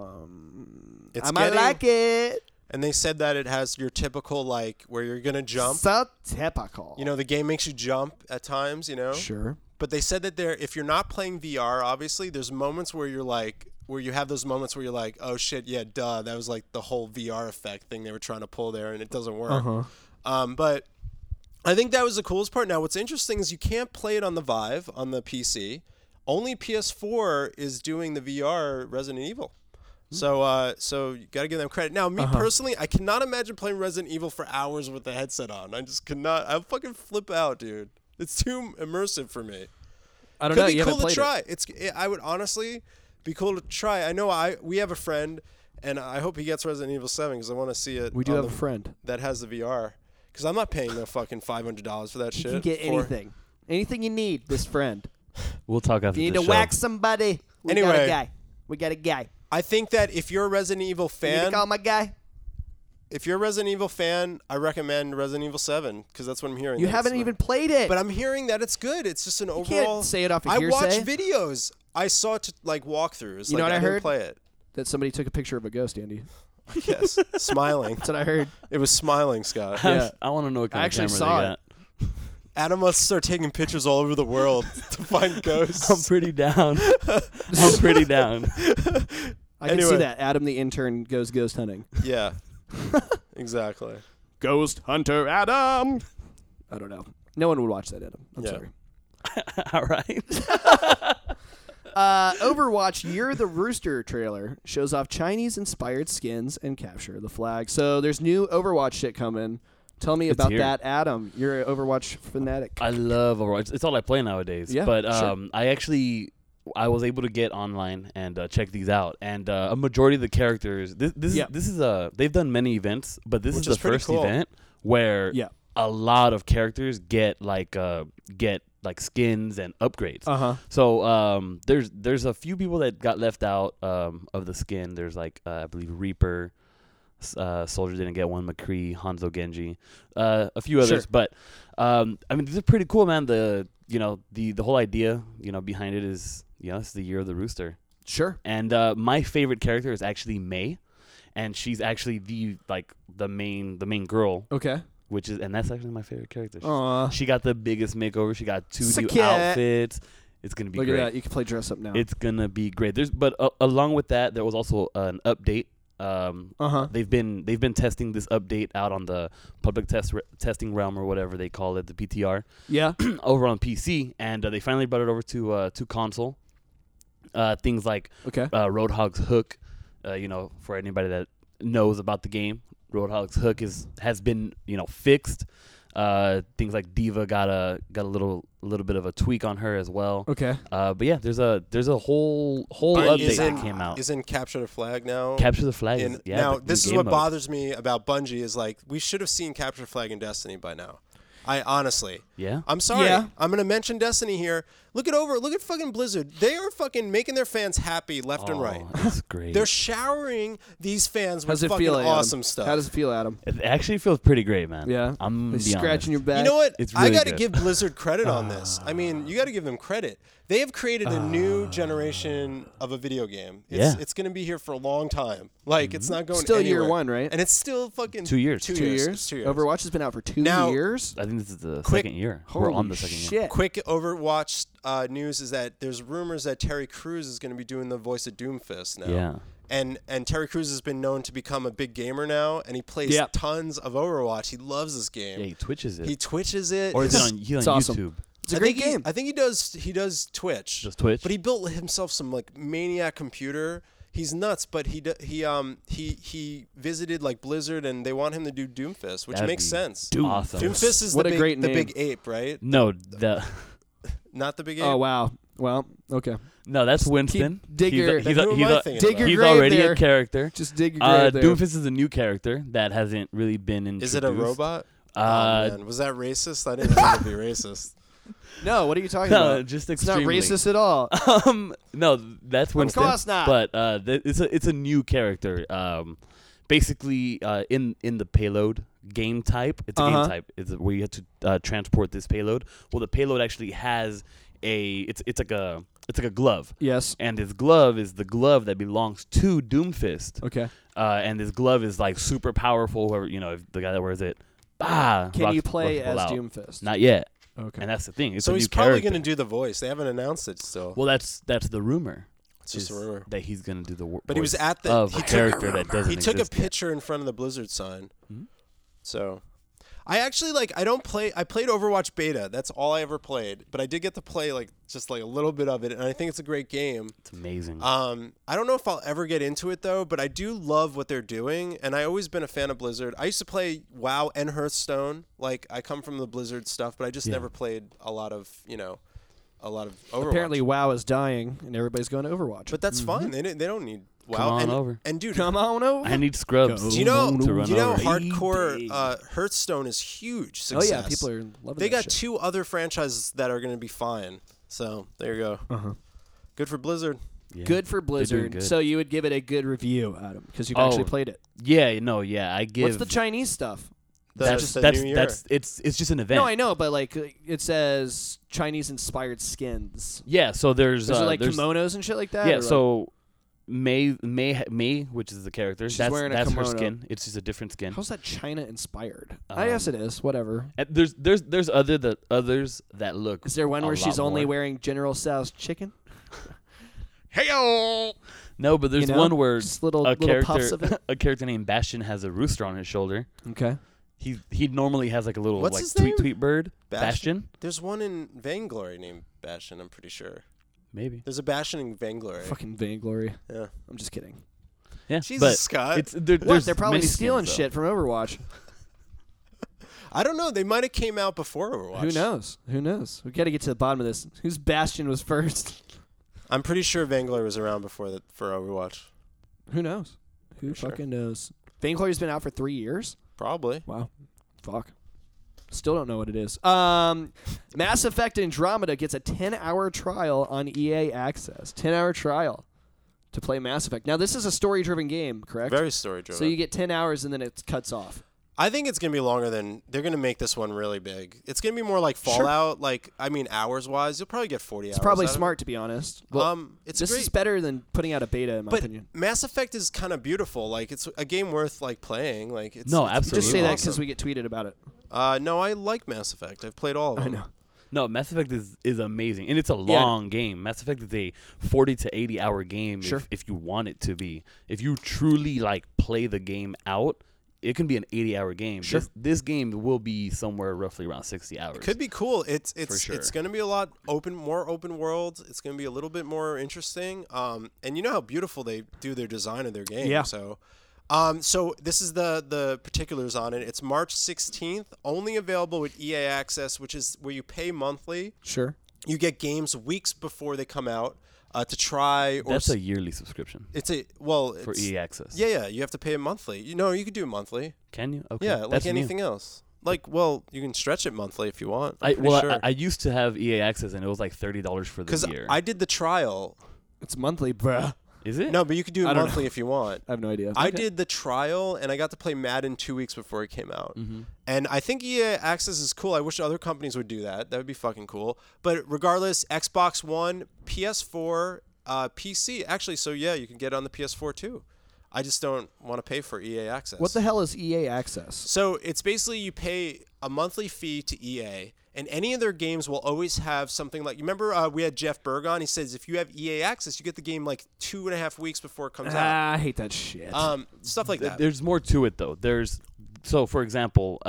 I might like it. And they said that it has your typical, where you're going to jump. So typical. The game makes you jump at times, Sure. But they said that if you're not playing VR, obviously, there's moments where you're where you have those moments where you're like, oh shit, yeah, duh, that was the whole VR effect thing they were trying to pull there, and it doesn't work. But I think that was the coolest part. Now, what's interesting is you can't play it on the Vive, on the PC. Only PS4 is doing the VR Resident Evil. So you got to give them credit. Now, me personally, I cannot imagine playing Resident Evil for hours with the headset on. I just cannot. I'll fucking flip out, dude. It's too immersive for me. I don't know. You haven't cool to played try. I would honestly be cool to try. I know we have a friend, and I hope he gets Resident Evil 7 because I want to see it. We do have a friend that has the VR, because I'm not paying no fucking $500 for that shit. You can get anything you need. This friend. We'll talk after you need the to show. whack somebody. We got a guy. I think that if you're a Resident Evil fan, you need to call my guy. If you're a Resident Evil fan, I recommend Resident Evil 7 because that's what I'm hearing. You haven't even played it. But I'm hearing that it's good. It's just an overall. You can't say it off of I hearsay. watched videos. I saw walkthroughs. You know what I heard? Didn't play it. That somebody took a picture of a ghost, Andy. Yes, smiling. That's what I heard. It was smiling, Scott. Yeah. I want to know what kind I of actually camera saw they got. Adam must start taking pictures all over the world to find ghosts. I'm pretty down. I'm pretty down. I can see that. Adam the intern goes ghost hunting. Yeah. Exactly. Ghost Hunter Adam. I don't know. No one would watch that, Adam. I'm sorry. All right. Overwatch Year of the Rooster trailer shows off Chinese-inspired skins and capture the flag. So there's new Overwatch shit coming. Tell me about that, Adam. You're an Overwatch fanatic. I love Overwatch. It's all I play nowadays. Yeah, but sure. I was able to get online and check these out, and a majority of the characters. This is they've done many events, but this is the first event where a lot of characters get skins and upgrades. So there's a few people that got left out of the skin. There's I believe Reaper. Soldier didn't get one. McCree, Hanzo, Genji, a few others. Sure. But these are pretty cool, man. The whole idea behind it is this is the Year of the Rooster. Sure. And my favorite character is actually Mei. and she's actually the main girl, Okay. and that's actually my favorite character. Aw. She got the biggest makeover. She got 2 So new cute. outfits. It's gonna be Look great. at that. You can play dress up now. It's gonna be great. But along with that, there was also an update. They've been testing this update out on the public testing realm or whatever they call it, the PTR. Yeah. Over on PC, and they finally brought it over to console. Things like Okay. Roadhog's Hook, for anybody that knows about the game, Roadhog's Hook has been fixed. Things like Diva got a little bit of a tweak on her as well. Okay. But yeah, there's a whole update that came out. Isn't Capture the Flag now? Capture the Flag. Now, this is what mode. bothers me about Bungie is like we should have seen Capture the Flag in Destiny by now. I honestly. Yeah. I'm sorry. Yeah. I'm gonna mention Destiny here. Look at fucking Blizzard. They are fucking making their fans happy left and right. That's great. They're showering these fans with How's it fucking feel, Adam? awesome stuff. How does it feel, Adam? It actually feels pretty great, man. Yeah. I'm They be scratching your honest. back. You know what? It's I really got to good. give Blizzard credit on this. I mean, you got to give them credit. They have created a new generation of a video game. It's going to be here for a long time. Like, it's not going Still anywhere. year one, right? And it's still fucking 2 years. 2 2 years. years. 2 years. Overwatch has been out for 2 Now- years. I think this is the Quick- second year. Holy We're on the second year. shit. Quick Overwatch news is that there's rumors that Terry Crews is going to be doing the voice of Doomfist now. Yeah. And Terry Crews has been known to become a big gamer now, and he plays Yep. tons of Overwatch. He loves this game. Yeah, he twitches it. He twitches it. Or is it It's- on, he's it's on awesome. YouTube? It's a great game. I think he does Twitch. Just Twitch? But he built himself some like maniac computer. He's nuts, but he visited like Blizzard, and they want him to do Doomfist, which That'd makes be sense. Awesome. Doomfist is What the a big, great the name. big ape, right? No, Not the big ape. Oh wow. Well, okay. no, that's Winston. dig he's your- he's, Then who am I he's, thinking dig about? your he's grave already there. a character. Just dig your grave there. Doomfist is a new character that hasn't really been introduced. Is it a robot? Oh, Uh, man. Was that racist? I didn't mean to be racist. No, what are you talking no, about? just It's not extremely. racist at all. No, that's Winston. course not. But it's a new character. Basically, in the payload game type, it's a Uh-huh. game type. It's where you have to transport this payload. Well, the payload actually has it's like a glove. Yes. And this glove is the glove that belongs to Doomfist. Okay. And this glove is like super powerful. Whoever if the guy that wears it, Can you rocks play people as out. Doomfist? Not yet. Okay. And that's the thing. It's So a he's new probably character. going to do the voice. They haven't announced it still. Well, that's the rumor. It's just a is rumor. that he's going to do the But he was voice at the of he a character that doesn't He took a exist yet. picture in front of the Blizzard sign. Hmm? So I actually I played Overwatch beta. That's all I ever played. But I did get to play just a little bit of it, and I think it's a great game. It's amazing. I don't know if I'll ever get into it though, but I do love what they're doing, and I've always been a fan of Blizzard. I used to play WoW and Hearthstone. Like I come from the Blizzard stuff, but I just Yeah. never played a lot of Overwatch. Apparently, WoW is dying, and everybody's going to Overwatch. But that's fine. They don't need WoW. Come on and, over. And dude, come on over. I need scrubs. Go. do you know to run over. hardcore Hearthstone is huge Oh success. yeah, people are loving. They that got shit. 2 other franchises that are going to be fine. So there you go. Uh-huh. Good for Blizzard. Yeah. Good for doing Blizzard. good. So you would give it a good review, Adam, because you've Oh, actually played it. Yeah, no, yeah. I give. What's the Chinese stuff? That's the that's new year. that's it's just an event. No, I know, but it says Chinese-inspired skins. Yeah, so there's Is it like there's, kimonos and shit like that? yeah, or like- so May, which is the character. She's that's wearing a that's her kimono. skin. It's just a different skin. how's that China-inspired? I guess it is. Whatever. And there's others that look. Is there one a where lot she's only more. wearing General Tso's chicken? Hey-o! No, but there's You know? one where Just little a little puffs of character it. a character named Bastion has a rooster on his shoulder. Okay. He normally has like a little What's like his tweet name? tweet bird. Bastion? There's one in Vainglory named Bastion, I'm pretty sure. Maybe. There's a Bastion in Vainglory. Fucking Vainglory. Yeah. I'm just kidding. Yeah. Jesus, but Scott. It's there, What? there's They're probably many stealing skins, though. shit from Overwatch. I don't know. They might have came out before Overwatch. Who knows? Who knows? We got to get to the bottom of this. Whose Bastion was first? I'm pretty sure Vainglory was around before for Overwatch. Who knows? Who For sure. fucking knows? Vainglory's been out for 3 years. Probably. Wow. Fuck. Still don't know what it is. Mass Effect Andromeda gets a 10-hour trial on EA Access. 10-hour trial to play Mass Effect. Now, this is a story-driven game, correct? Very story driven. So you get 10 hours and then it cuts off. I think it's gonna be longer than they're gonna make this one really big. It's gonna be more like Fallout. Like hours wise, you'll probably get 40 hours. It's probably out of it. smart, to be honest. Well, It's this great. is better than putting out a beta, in my But opinion. Mass Effect is kind of beautiful. Like it's a game worth like playing. Like it's No, it's absolutely. Just say that because awesome. we get tweeted about it. No, I like Mass Effect. I've played all of them. I know. No, Mass Effect is amazing, and it's a long game. Mass Effect is a 40 to 80 hour game. Sure. If you want it to be, if you truly like play the game out, it can be an 80-hour game. Sure. This game will be somewhere roughly around 60 hours. Could be cool. It's sure. it's going to be a lot more open world. It's going to be a little bit more interesting. And you know how beautiful they do their design of their game. Yeah. So, so this is the particulars on it. It's March 16th. Only available with EA Access, which is where you pay monthly. Sure. You get games weeks before they come out to try. Or That's a yearly subscription it's for EA Access. Yeah. You have to pay it monthly. You could do it monthly. Can you? Okay. Yeah, like That's new. anything else. Like, you can stretch it monthly if you want. I used to have EA Access, and it was like $30 for the Because year. I did the trial. It's monthly, bruh. Is it? No, but you could do I it don't monthly if you want. I have no idea. I did the trial, and I got to play Madden 2 weeks before it came out. Mm-hmm. And I think EA Access is cool. I wish other companies would do that. That would be fucking cool. But regardless, Xbox One, PS4, PC. Actually, so yeah, you can get it on the PS4 too. I just don't want to pay for EA Access. What the hell is EA Access? So it's basically you pay a monthly fee to EA, and any of their games will always have something like. You remember we had Jeff Berg on? He says if you have EA Access, you get the game like 2.5 weeks before it comes out. I hate that shit. Stuff like that. There's more to it though. So for example,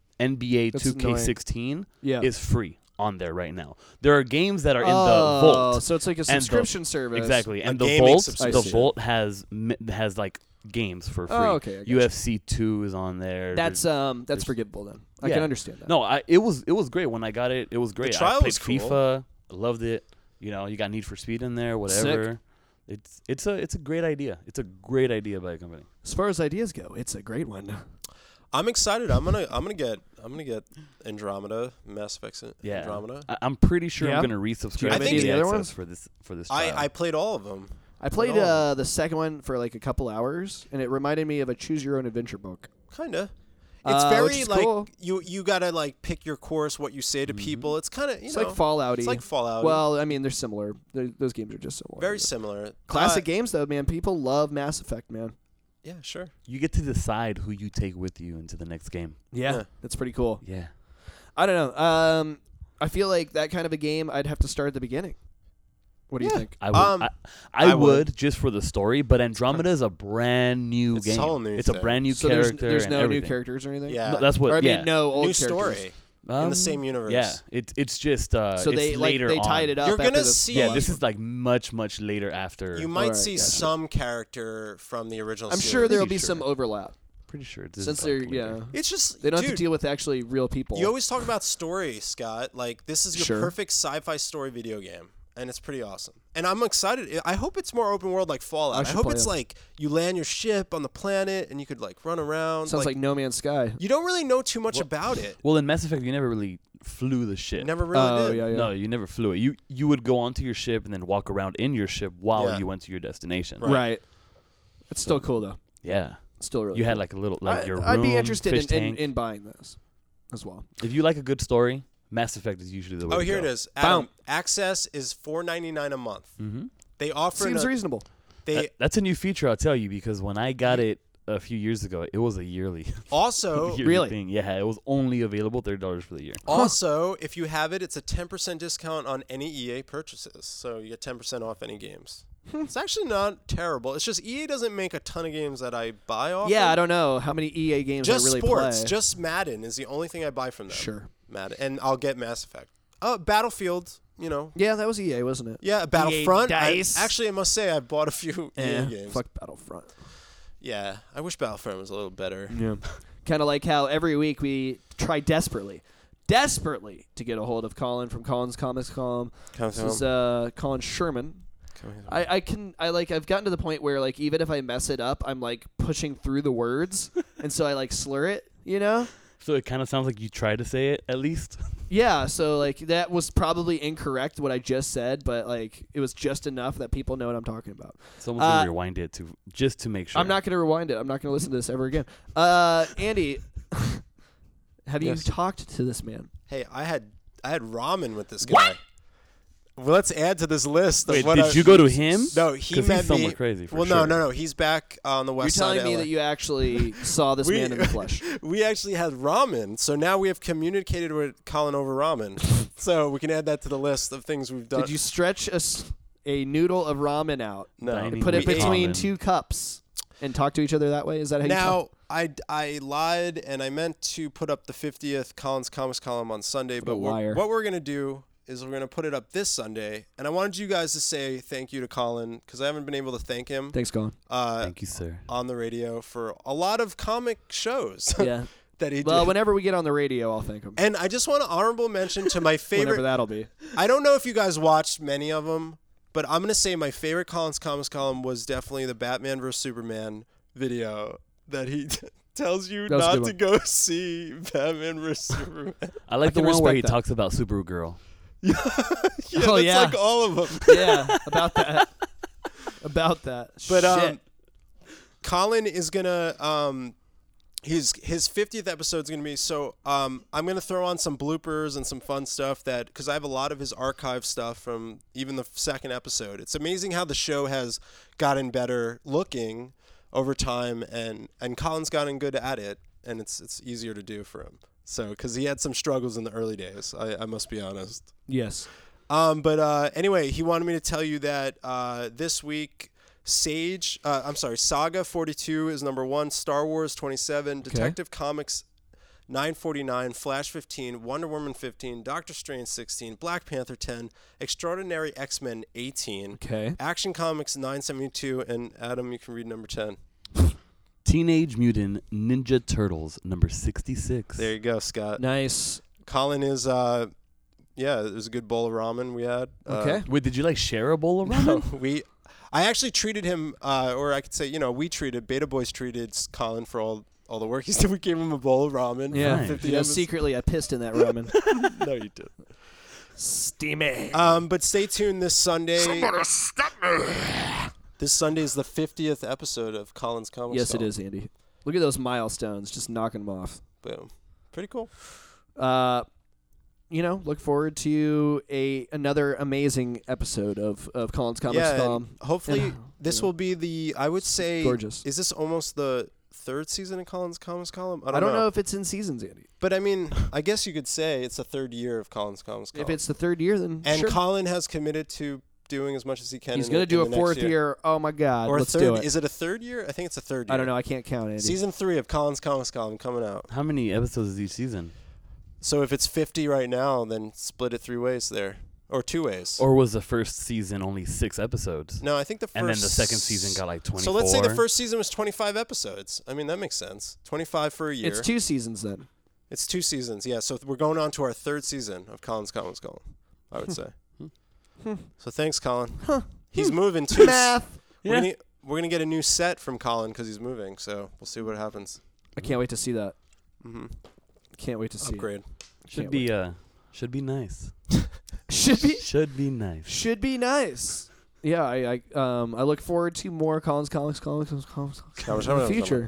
NBA That's 2K16 Yeah. is free on there right now. There are games that are in the Oh, Vault. so it's like a and the- subscription service. Exactly. And A the gaming Vault, subscription. the Vault has like games for free. Oh, okay, I gotcha. UFC 2 is on there. That's There's- forgivable then. I Yeah. can understand that. No, it was great when I got it. It was great. trial I played was cool. FIFA. I loved it. You got Need for Speed in there, whatever. It's a great idea. It's a great idea by a company. As far as ideas go, it's a great one. I'm excited. I'm gonna get Andromeda, Mass Effect Yeah. Andromeda. I'm pretty sure Yeah? I'm gonna Do you resubscribe have to any of the the other access ones? for this trial. I played all of them. I played Oh. the second one for like a couple hours, and it reminded me of a choose your own adventure book. Kinda. It's Which very is like cool. you gotta like pick your course, what you say to Mm-hmm. people. It's kind of It's like Fallout-y. It's like Fallout. Well, I mean, they're similar. Those games are just similar. very similar. Classic games, though, man. People love Mass Effect, man. Yeah, sure. You get to decide who you take with you into the next game. Yeah. That's pretty cool. Yeah. I don't know. I feel like that kind of a game, I'd have to start at the beginning. What do you Yeah. think? I would. Um, I I would would. just for the story, but Andromeda is a brand new It's a game. whole new it's a thing. brand new So character. there's and no everything. new characters or anything? Yeah. No, that's what. Or I yeah. mean, no old New characters. story in the same universe. Yeah, it's just So it's they later they tied on. it up. You're after gonna the see- Yeah, Fallout this one. is like much later after. You might Alright, see gotcha. some character from the original. I'm series. sure there'll Pretty be some sure. overlap Pretty sure this since is they're like later. It's just they don't dude, have to deal with actually real people. You always talk about story, Scott. Like this is your Sure. perfect sci-fi story video game, and it's pretty awesome. And I'm excited. I hope it's more open world like Fallout. I should hope play it's it. like you land your ship on the planet and you could like run around. Sounds like No Man's Sky. you don't really know too much about it. Well, in Mass Effect, you never really flew the ship. Never really Oh, did. yeah, yeah. No, you never flew it. You would go onto your ship and then walk around in your ship while Yeah. you went to your destination. Right. It's still cool, though. Yeah. It's still really You had cool. like a little your room. I'd be interested fish in tank. in buying this as well. If you like a good story, Mass Effect is usually the way. Oh, to here go. it is. Adam, access is $4.99 a month. Mm-hmm. They offer Seems reasonable. they That's a new feature, I'll tell you, because when I got it a few years ago, it was a yearly, also yearly Really? thing. Yeah, it was only available $30 for the year. also if you have it, it's a 10% discount on any EA purchases. So you get 10% off any games. It's actually not terrible. It's just EA doesn't make a ton of games that I buy often. Yeah, I don't know how many EA games Just I really sports, play. just Madden is the only thing I buy from them. Sure. Madden, and I'll get Mass Effect. Battlefield, Yeah, that was EA, wasn't it? Yeah, Battlefront. Dice. Actually, I must say I've bought a few EA games. Fuck Battlefront. Yeah, I wish Battlefront was a little better. Yeah. Kind of like how every week we try desperately to get a hold of Colin from Colin's Comics Column. This is Colin Sherman. I've gotten to the point where like even if I mess it up, I'm like pushing through the words, and so I like slur it. So it kind of sounds like you tried to say it at least. Yeah, so like that was probably incorrect what I just said, but like it was just enough that people know what I'm talking about. Someone's gonna rewind it just to make sure. I'm not going to rewind it. I'm not going to listen to this ever again. Andy, Have you Yes. talked to this man? Hey, I had ramen with this guy. Well, let's add to this list. Wait, of what did you go to him? No, he 'Cause met he's somewhere me. crazy. For Well, sure. no. He's back on the You're west side. telling me of LA. that you actually saw this man in the flesh. We actually had ramen, so now we have communicated with Colin over ramen. So we can add that to the list of things we've done. Did you stretch a noodle of ramen out, No. Dining put it with between Colin. 2 cups, and talk to each other that way? Is that how you Now, talk? I lied, and I meant to put up the 50th Colin's Comics column on Sunday, but a liar. what we're going to do is we're going to put it up this Sunday, and I wanted you guys to say thank you to Colin, because I haven't been able to thank him Thanks, Colin. Thank you, sir. on the radio for a lot of comic shows Yeah. that he Well, did. whenever we get on the radio, I'll thank him. And I just want to honorable mention to my Whenever favorite. that'll be. I don't know if you guys watched many of them, but I'm going to say my favorite Colin's Comics column was definitely the Batman vs. Superman video that he tells you That was a not good to one. go see Batman vs. Superman. I like the can one where respect he that. talks about Supergirl. Yeah, Oh, that's yeah. like all of them. Yeah, about that. About that. But Shit. Colin is gonna his 50th episode is gonna be so I'm gonna throw on some bloopers and some fun stuff that because I have a lot of his archive stuff from even the second episode. It's amazing how the show has gotten better looking over time, and Colin's gotten good at it, and it's easier to do for him. So because he had some struggles in the early days, I must be honest. Yes. But anyway, he wanted me to tell you that this week, Saga 42 is number 1, Star Wars 27, Detective Comics 949, Flash 15, Wonder Woman 15, Doctor Strange 16, Black Panther 10, Extraordinary X-Men 18, Okay. Action Comics 972, and Adam, you can read number 10. Teenage Mutant Ninja Turtles, number 66. There you go, Scott. Nice. Colin is, yeah, it was a good bowl of ramen we had. Okay. Wait, did you like share a bowl of ramen? I actually treated him, or I could say, Beta Boys treated Colin for all the work he's done. We gave him a bowl of ramen. Yeah. Nice. 50 Yeah, episodes. secretly, I pissed in that ramen. No, you did. Steamy. But stay tuned this Sunday. Somebody stop me. This Sunday is the 50th episode of Colin's Comics. Yes, it Column. is, Andy. Look at those milestones. Just knocking them off. Boom. Pretty cool. Look forward to another amazing episode of Colin's Comics Yeah, Column. and hopefully And, this will be I would say, Gorgeous. Is this almost the 3rd season of Colin's Comics Column? I don't know if it's in seasons, Andy. But I mean, I guess you could say it's the 3rd year of Colin's Comics Column. If it's the 3rd year, then And sure. Colin has committed to doing as much as he can. He's going to do a in the next 4th year. Oh, my God. Or a Let's 3rd. do it. Is it a 3rd year? I think it's a 3rd year. I don't know. I can't count, Andy. Season 3 of Colin's Comics Column coming out. How many episodes is each season? So if it's 50 right now, then split it 3 ways there. Or 2 ways. Or was the first season only 6 episodes? No, I think the first... And then the second season got like 24. So let's say the first season was 25 episodes. I mean, that makes sense. 25 for a year. It's 2 seasons then. It's 2 seasons, yeah. So we're going on to our 3rd season of Colin's Comics Column, I would say. So thanks, Colin. He's moving too. Math. We're gonna get a new set from Colin because he's moving. So we'll see what happens. I can't wait to see that. Mm-hmm. Can't wait to see Upgrade. Should Can't be nice. it. Should be nice. Should be nice. Yeah, I look forward to more Colin's Comics in the future.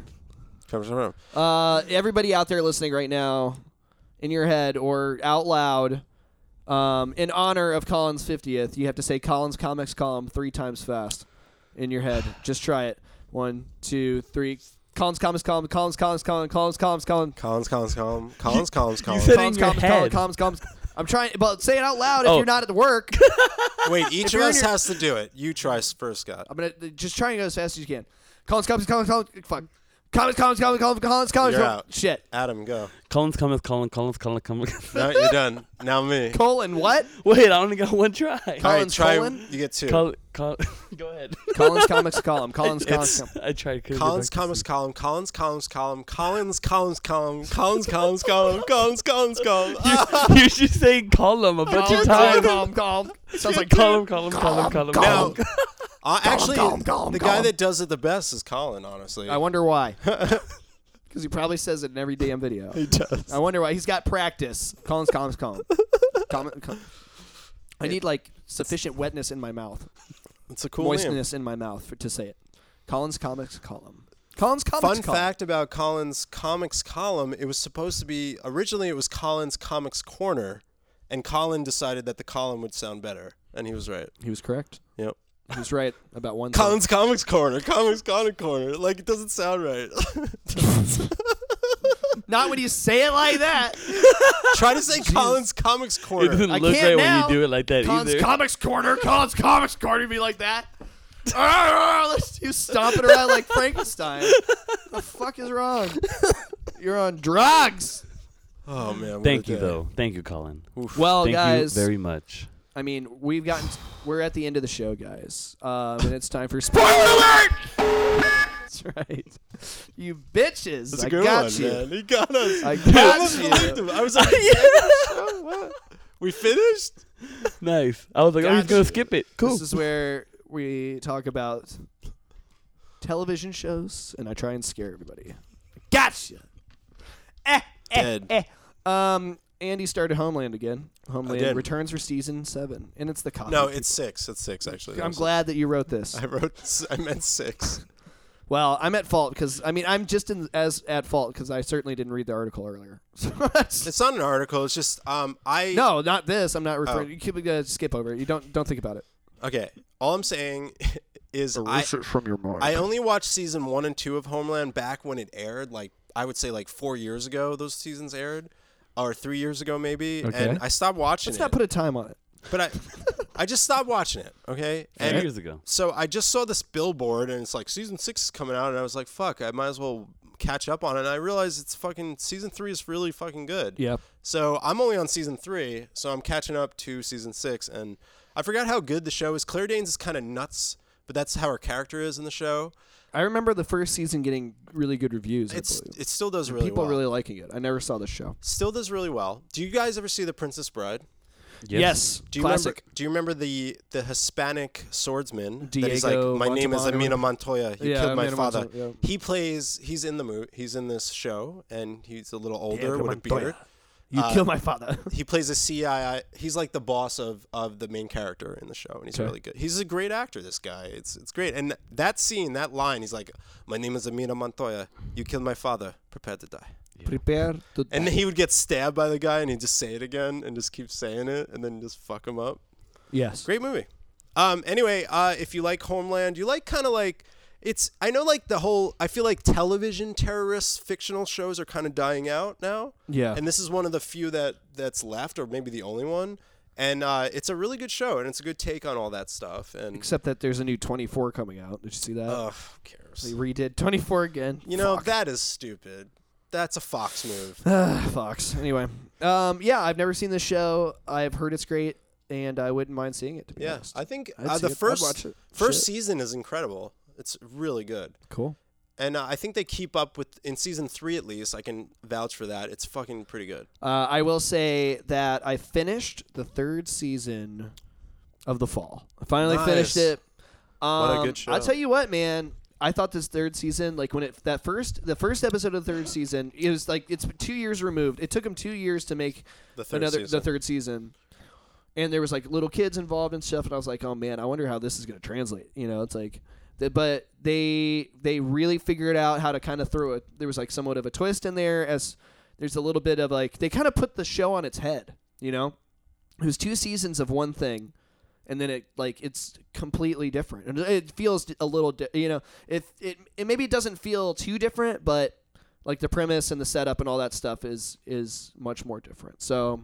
Everybody out there listening right now, in your head or out loud, in honor of Colin's 50th, you have to say Colin's Comics Column 3 times fast in your head. Just try it. 1, 2, 3. Colin's Comics Column. Colin's Comics Column. Colin's Comics Column. Colin's Column. You said it in your head. Colin's. I'm trying, but say it out loud if Oh. you're not at work. Wait, each If of you're us in your- has to do it. You try first, Scott. I'm gonna just try and go as fast as you can. Colin's fuck. Colin's. You're out. Shit. Adam, go. Colin's Colin. No, you're done. Now me. Colin, what? Wait, I only got one try. All right, Colin's try. colon? You get 2. Go ahead. Colin's Comics Column. Colin's Comics Column. I tried. Colin's Comics Column. Colin's Comics Column. Colin's Comics Column. Colin's Comics Column. Colin's Comics Column. You should say column a bunch of times. Column. Sounds like Column. Now, actually, Column. the guy that does it the best is Colin, honestly. I wonder why. Because he probably says it in every damn video. He does. I wonder why. He's got practice. Colin's Comics Column. I need like sufficient wetness in my mouth. It's a cool Moistness in my mouth to say it. Colin's Comics Column. Colin's Comics Fun column. fact about Colin's comics column, it was supposed to be, originally it was Colin's Comics Corner, and Colin decided that the column would sound better, and he was right. He was correct. Yep. He was right about one thing. Colin's Comics Corner, Comics Corner. Like, it doesn't sound right. Not when you say it like that. Try to say Colin's Comics It Corner. doesn't I look can't right now. when you do it like that Colin's either. Comics Corner. Colin's Comics Corner. Be like that. You stomping around like Frankenstein. What the fuck is wrong? You're on drugs. Oh, man. what Thank a you, day. though. Thank you, Colin. Well, Thank guys, you very much. I mean, we're at the end of the show, guys. And it's time for spoiler alert! That's right. You bitches. That's a I good got one, you. man. He got us. I I got almost you. believed him. I was like, what? We finished? Nice. I was like, oh, he's Got going you. to skip it. Cool. This is where we talk about television shows, and I try and scare everybody. Gotcha. Dead. Andy started Homeland again. Homeland did. returns for season 7, and it's the comic. No, it's 6. It's 6, actually. I'm glad that you wrote this. I meant 6. Well, I'm at fault because I'm just as at fault because I certainly didn't read the article earlier. So that's, It's not an article. It's just no, not this. I'm not referring. Oh. You keep skip over it. You don't think about it. Okay. All I'm saying is it from your mind. I only watched season 1 and 2 of Homeland back when it aired. Like I would say, like 4 years ago, those seasons aired, or 3 years ago maybe. Okay. And I stopped watching Let's it. not put a time on it. But I just stopped watching it. Okay. 3 And years ago. so I just saw this billboard, and it's like season 6 is coming out, and I was like, fuck, I might as well catch up on it. And I realized it's fucking season 3 is really fucking good. Yeah. So I'm only on season 3, so I'm catching up to season 6, and I forgot how good the show is. Claire Danes is kind of nuts, but that's how her character is in the show. I remember the first season getting really good reviews. I believe. It still does really People well. really liking it. I never saw the show. Still does really well. Do you guys ever see The Princess Bride? Yes. Do you Classic. remember? Do you remember the Hispanic swordsman? that he's like, Diego my name is Montalban or Amina Montoya. He Yeah, killed my Amina father. Montoya, yeah. He's in the He's in this show, and he's a little older Diego with Montoya. a beard. You killed my father. He plays a CII. He's like the boss of the main character in the show, and he's Okay. really good. He's a great actor. This guy, it's great. And that scene, that line, he's like, "My name is Amina Montoya. You killed my father. Prepare to die." Prepare to. And then he would get stabbed by the guy, and he'd just say it again, and just keep saying it, and then just fuck him up. Yes. Great movie. Anyway, if you like Homeland, you like kind of like it's. I know like the whole. I feel like television terrorist fictional shows are kind of dying out now. Yeah. And this is one of the few that's left, or maybe the only one. And it's a really good show, and it's a good take on all that stuff. And Except that there's a new 24 coming out. Did you see that? who cares? They redid 24 again. You know, Fuck. that is stupid. That's a Fox move. Fox. Anyway, yeah, I've never seen this show. I've heard it's great, and I wouldn't mind seeing it. To be Yeah, honest. I think I'd the see it. I'd first watch it. first Shit. season is incredible. It's really good. Cool. And I think they keep up with, in season 3 at least, I can vouch for that. It's fucking pretty good. I will say that I finished the 3rd season of The Fall. I finally finished Nice. it. What a good show. I'll tell you what, man. I thought this 3rd season, like when the first episode of the 3rd season, it was like it's 2 years removed. It took them 2 years to make The third the 3rd season, and there was like little kids involved and stuff. And I was like, oh man, I wonder how this is going to translate. You know, it's like, but they really figured out how to kind of throw it. There was like somewhat of a twist in there, as there's a little bit of like they kind of put the show on its head. You know, it was 2 seasons of one thing. And then it's completely different, and it feels a little, it maybe it doesn't feel too different, but like the premise and the setup and all that stuff is much more different. So,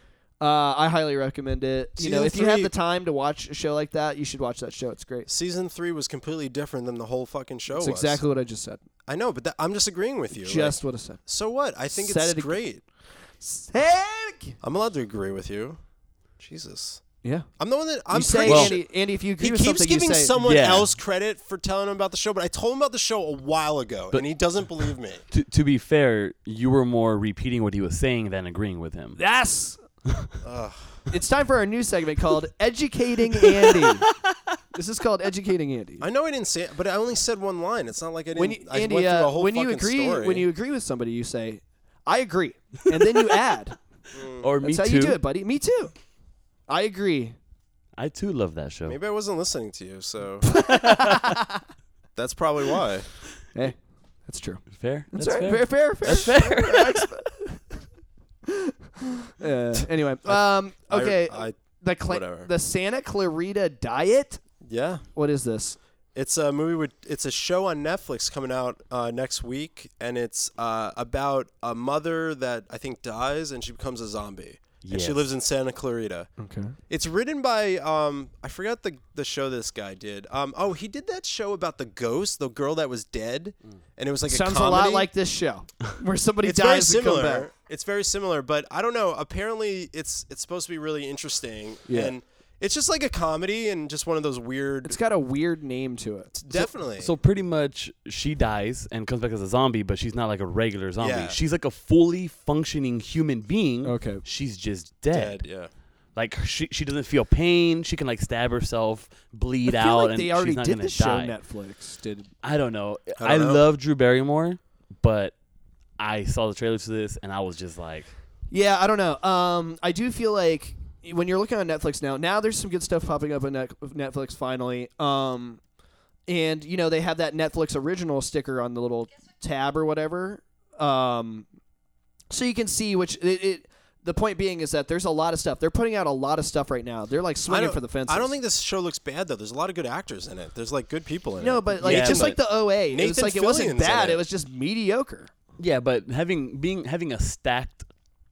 I highly recommend it. Season If you have 3 the time to watch a show like that, you should watch that show. It's great. Season 3 was completely different than the whole fucking show That's was. exactly what I just said. I know, but I'm just agreeing with you. Just what I said. So what? I think Said it's it again. great. Heck! I'm allowed to agree with you. Jesus. Yeah. I'm the one that I'm You say, pretty sure. Andy, if you agree He with keeps something, giving you say, someone Yeah. else credit for telling him about the show, but I told him about the show a while ago, and he doesn't believe me. To be fair, you were more repeating what he was saying than agreeing with him. Yes. Ugh. It's time for our new segment called Educating Andy. This is called Educating Andy. I know I didn't say it, but I only said one line. It's not like I didn't. When you, I Andy, went through a whole when you fucking agree story. when you agree with somebody, you say, "I agree," and then you add. Or That's me how too. you do it, buddy. Me too. I agree. I too love that show. Maybe I wasn't listening to you, so that's probably why. Hey, That's true. Fair. That's That's right. fair. Fair. That's fair. Anyway, okay. Whatever. The Santa Clarita Diet. Yeah. What is this? It's a movie it's a show on Netflix coming out next week, and it's about a mother that I think dies and she becomes a zombie. And she lives in Santa Clarita. Okay. It's written by I forgot the show this guy did. He did that show about the ghost, the girl that was dead, and it was like Sounds a comedy. a lot like this show, where somebody It's dies very and come similar. back. It's very similar, but I don't know. Apparently, it's supposed to be really interesting, and it's just like a comedy and just one of those weird. It's got a weird name to it. Definitely. So pretty much she dies and comes back as a zombie, but she's not like a regular zombie. Yeah. She's like a fully functioning human being. Okay. She's just dead. yeah. Like she doesn't feel pain. She can like stab herself, bleed I feel out, like and they already she's not did gonna this show. die. Netflix did. I don't know. I don't know. love Drew Barrymore, but I saw the trailers to this and I was just like, Yeah, I don't know. I do feel like when you're looking on Netflix now there's some good stuff popping up on Netflix finally. And they have that Netflix original sticker on the little tab or whatever. So you can see which the point being is that there's a lot of stuff. They're putting out a lot of stuff right now. They're like swinging for the fences. I don't think this show looks bad though. There's a lot of good actors in it. There's like good people in it. No, but like Yeah, just but like the OA, it was Nathan like it wasn't Fillion's in bad. it. It was just mediocre. yeah, but having a stacked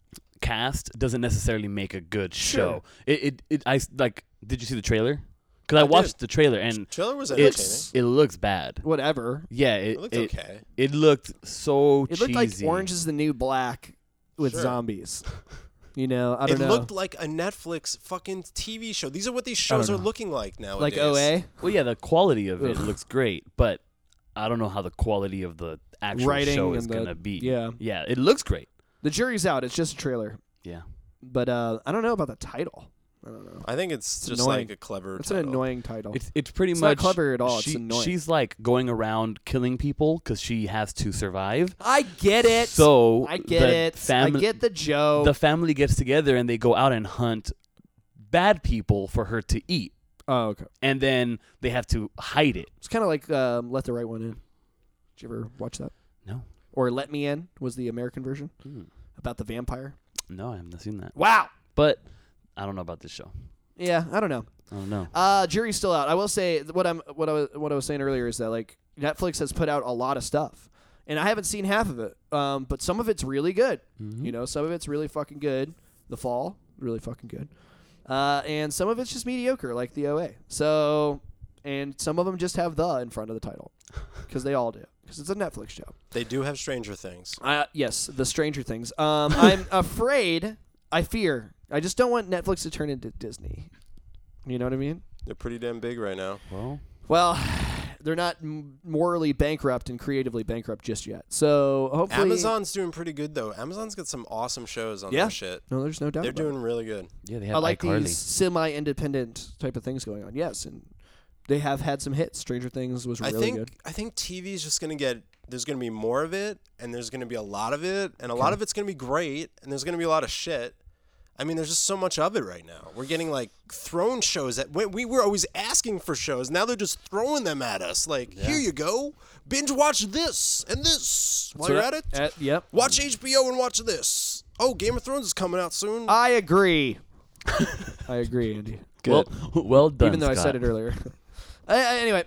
cast doesn't necessarily make a good show. Did you see the trailer? Because I watched the trailer and trailer was entertaining. it looks bad. Whatever. Yeah, It looked okay. It looked so It cheesy. looked like Orange is the New Black with Sure. zombies. I don't know. It looked like a Netflix fucking TV show. These are what these shows are know. looking like nowadays. like OA. Well, yeah, the quality of it Ugh. looks great, but I don't know how the quality of the actual Writing show and is gonna be. yeah. yeah, it looks great. The jury's out. It's just a trailer. Yeah, But I don't know about the title. I don't know. I think it's just annoying. like a clever. It's title. an annoying title. it's pretty It's much not clever at all. It's annoying. She's like going around killing people because she has to survive. I get it. So I get the it. I get the joke. The family gets together and they go out and hunt bad people for her to eat, oh, okay. and then they have to hide it. It's kind of like Let the Right One In. Did you ever watch that? No, Or Let Me In was the American version about the vampire. no, I haven't seen that. Wow. But I don't know about this show. Yeah, I don't know. I don't know. Jury's still out. I will say what I was saying earlier is that like Netflix has put out a lot of stuff, and I haven't seen half of it. But some of it's really good. Mm-hmm. Some of it's really fucking good. The Fall, really fucking good. And some of it's just mediocre, like the OA. So, and some of them just have the in front of the title, because they all do. Because it's a Netflix show. They do have Stranger Things. Yes, the Stranger Things. I'm afraid. I fear. I just don't want Netflix to turn into Disney. You know what I mean? They're pretty damn big right now. Well, they're not morally bankrupt and creatively bankrupt just yet. So hopefully, Amazon's doing pretty good though. Amazon's got some awesome shows on their shit. No, there's no doubt. They're about doing really good. Yeah, they it. have I like iCarly. these semi-independent type of things going on. Yes, and they have had some hits. Stranger Things was really good. I think TV is just gonna get. There's gonna be more of it, and there's gonna be a lot of it, and a lot of it's gonna be great, and there's gonna be a lot of shit. I mean, there's just so much of it right now. We're getting like thrown shows that we were always asking for shows. Now they're just throwing them at us. Like, here you go, binge watch this and this while you're at it. Yep. Watch HBO and watch this. Oh, Game of Thrones is coming out soon. I agree. I agree, Andy. Good. Well done, Even though Scott. I said it earlier. Anyway,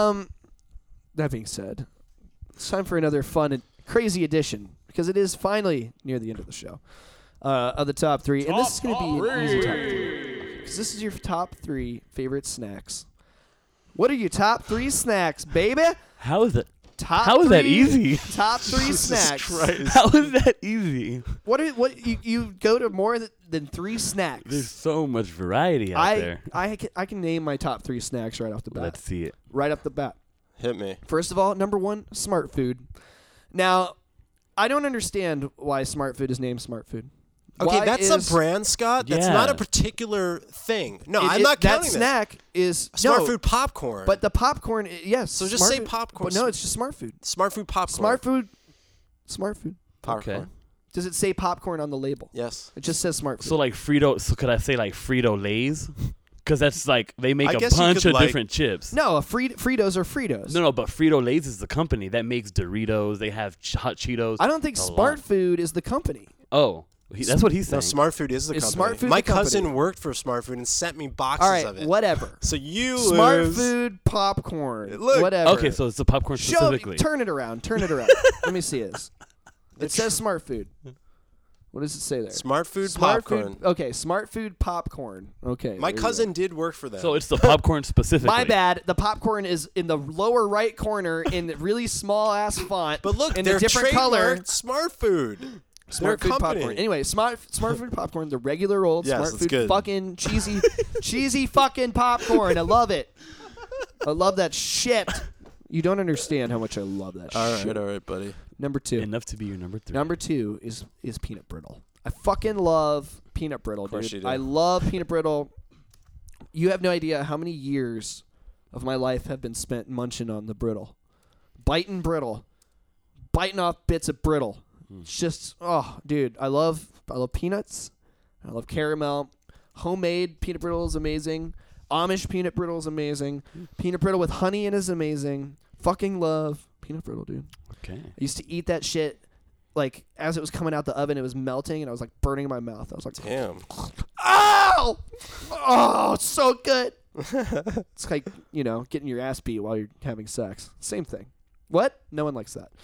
that being said, it's time for another fun and crazy edition because it is finally near the end of the show. Of the top three, and this is going to be an easy top three because this is your top three favorite snacks. What are your top three snacks, baby? How is it? How is that easy? Top three snacks. How is that easy? What you go to more than three snacks? There's so much variety out there. I can name my top three snacks right off the bat. Let's see it. Right off the bat. Hit me. First of all, number one, Smart Food. Now, I don't understand why Smart Food is named Smart Food. Okay, Why that's is a brand, Scott. That's Yeah. not a particular thing. No, it- I'm it- not that counting snack is Smart no, Food popcorn. but the popcorn, yes. So just Smart say Food, popcorn. But no, it's just Smart Food. Smart Food popcorn. Smart Food. popcorn. Okay. Does it say popcorn on the label? Yes. It just says Smart Food. So like Frito. So could I say like Frito Lay's? Because that's like they make I a guess you bunch could, of like- different chips. No, Fritos are Fritos. No, but Frito-Lay's is the company that makes Doritos. They have Hot Cheetos. I don't think a Smart lot. Food is the company. Oh, that's what he's No, saying. Smart Food is the Is company. Smart Food My the company? cousin worked for Smart Food and sent me boxes All right, of it. whatever. So you Smart lose. Food popcorn. Look. Whatever. Okay, so it's the popcorn specifically. Turn it around. Turn it around. Let me see this. It says Smart Food. What does it say there? Smart Food Smart popcorn. Food. Okay, Smart Food popcorn. Okay. My there you cousin did work for them. So it's the popcorn go. specifically. My bad. The popcorn is in the lower right corner in really small ass font. but look, in they're a different color. trademarked Smart Food. Smart They're a Food company. popcorn. Anyway, Smart Food popcorn, the regular old Yes, Smart it's Food good. fucking cheesy fucking popcorn. I love it. I love that shit. You don't understand how much I love that shit. All right, buddy. Number 2. Enough to be your number 3. Number 2 is peanut brittle. I fucking love peanut brittle, course dude. you do. I love peanut brittle. You have no idea how many years of my life have been spent munching on the brittle. Biting brittle. Biting off bits of brittle. It's just, oh, dude, I love peanuts. I love caramel. Homemade peanut brittle is amazing. Amish peanut brittle is amazing. Peanut brittle with honey in is amazing. Fucking love peanut brittle, dude. Okay. I used to eat that shit like as it was coming out the oven, it was melting and I was like burning my mouth. I was like, Damn. ow! Oh, it's so good. It's like, getting your ass beat while you're having sex. Same thing. What? No one likes that.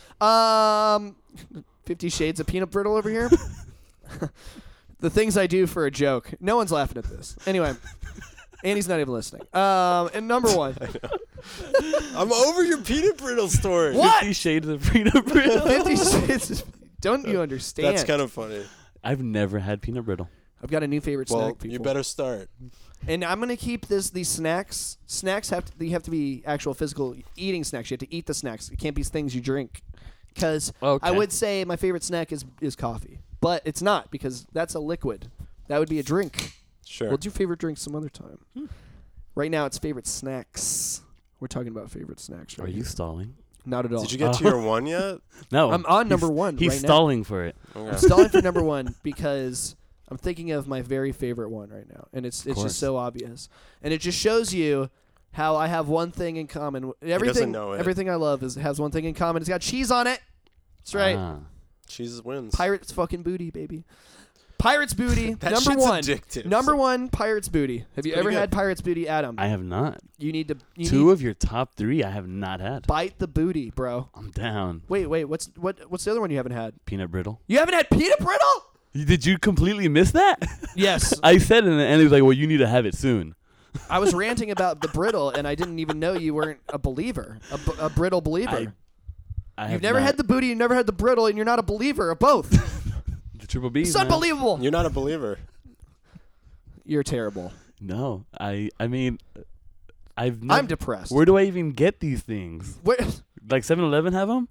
50 Shades of Peanut Brittle over here. The things I do for a joke. No one's laughing at this. Anyway, Andy's not even listening. And number 1. I'm over your peanut brittle story. What? 50 Shades of Peanut Brittle. 50 Shades. Don't you understand? That's kind of funny. I've never had peanut brittle. I've got a new favorite Well, snack, people. you better start. And I'm gonna keep these snacks. Snacks have to be actual physical eating snacks. You have to eat the snacks. It can't be things you drink. Because Okay. I would say my favorite snack is coffee, but it's not because that's a liquid. That would be a drink. Sure. We'll do favorite drinks some other time. Right now, it's favorite snacks. We're talking about favorite snacks. Right Are you here. stalling? Not at all. Did you get to your one yet? No. I'm on number He's- 1 He's right now. stalling for it. Okay. I'm stalling for number 1 because I'm thinking of my very favorite one right now, and it's course. just so obvious, and it just shows you how I have one thing in common. Everything, know it. everything I love has one thing in common. It's got cheese on it. That's right. Ah. Jesus wins. Pirates fucking booty, baby. Pirates booty. That number shit's 1. addictive. Number 1. Pirates booty. Have you pretty ever good. had Pirates booty, Adam? I have not. You need to. You Two need of your top 3 I have not had. bite the booty, bro. I'm down. Wait. What's the other one you haven't had? Peanut brittle. You haven't had peanut brittle? Did you completely miss that? Yes. I said it, and he was like, well, you need to have it soon. I was ranting about the brittle, and I didn't even know you weren't a believer, a brittle believer. I You've have never not. had the booty, you never had the brittle, and you're not a believer of both. The triple B's, It's man. unbelievable. You're not a believer. You're terrible. No, I mean, I've not. I'm depressed. Where do I even get these things? Where, Like 7-Eleven have them?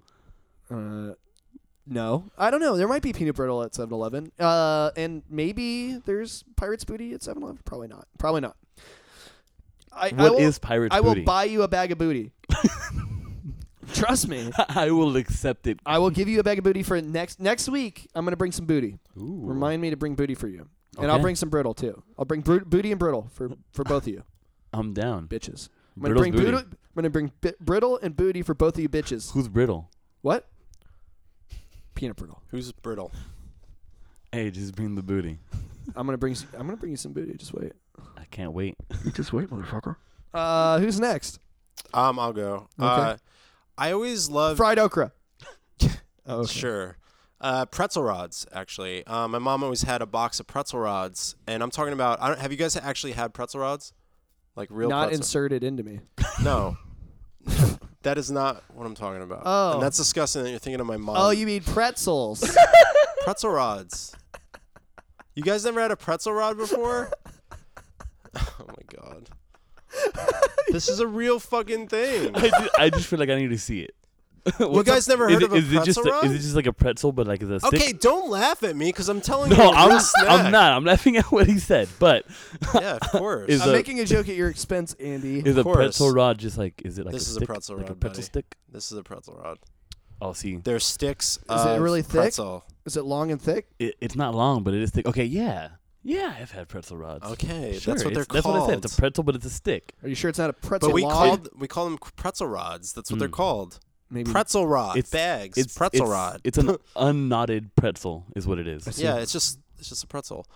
no. I don't know. There might be peanut brittle at 7-Eleven. And maybe there's Pirates booty at 7-Eleven. Probably not. Probably not. What is Pirates I will booty? buy you a bag of booty. Trust me. I will accept it. I will give you a bag of booty for next week. I'm going to bring some booty. Ooh. Remind me to bring booty for you. And I'll Okay. bring some brittle too. I'll bring booty and brittle for both of you, I'm down. bitches. I'm Brittle's bring booty. I'm gonna bring brittle and booty for both of you, bitches. Who's brittle? What? Peanut brittle. Who's brittle? Hey, just bring the booty. I'm gonna bring you some booty. Just wait. I can't wait. Just wait, motherfucker. Who's next? I'll go. Okay. I always loved. Fried okra. Oh, okay. Sure. Pretzel rods, actually. My mom always had a box of pretzel rods, and I'm talking about. Have you guys actually had pretzel rods? Like real Not pretzel? inserted into me. No. That is not what I'm talking about. Oh. And that's disgusting that you're thinking of my mom. Oh, you mean pretzels? Pretzel rods. You guys never had a pretzel rod before? Oh my god. This is a real fucking thing. I just feel like I need to see it. You guys never heard of a is it just pretzel rod? is it just like a pretzel, but like a stick? Okay, don't laugh at me because I'm telling you. No, a real I'm snack. not. I'm laughing at what he said. But Yeah, of course. Is I'm a- making a joke at your expense, Andy. is a course. pretzel rod just like is it like This a is a stick? pretzel like a rod, pretzel buddy. stick? This is a pretzel rod. Oh, see, They're sticks Is it of really thick? pretzel. Is it long and thick? it's not long, but it is thick. Okay, yeah. Yeah, I've had pretzel rods. Okay, Sure, that's what they're That's called. what I said. It's a pretzel, but it's a stick. Are you sure it's not a pretzel But we log? call them pretzel rods. That's what they're called. Maybe. Pretzel rod It's bags. Pretzel rod. It's an unknotted pretzel, is what it is. Yeah, it's just a pretzel.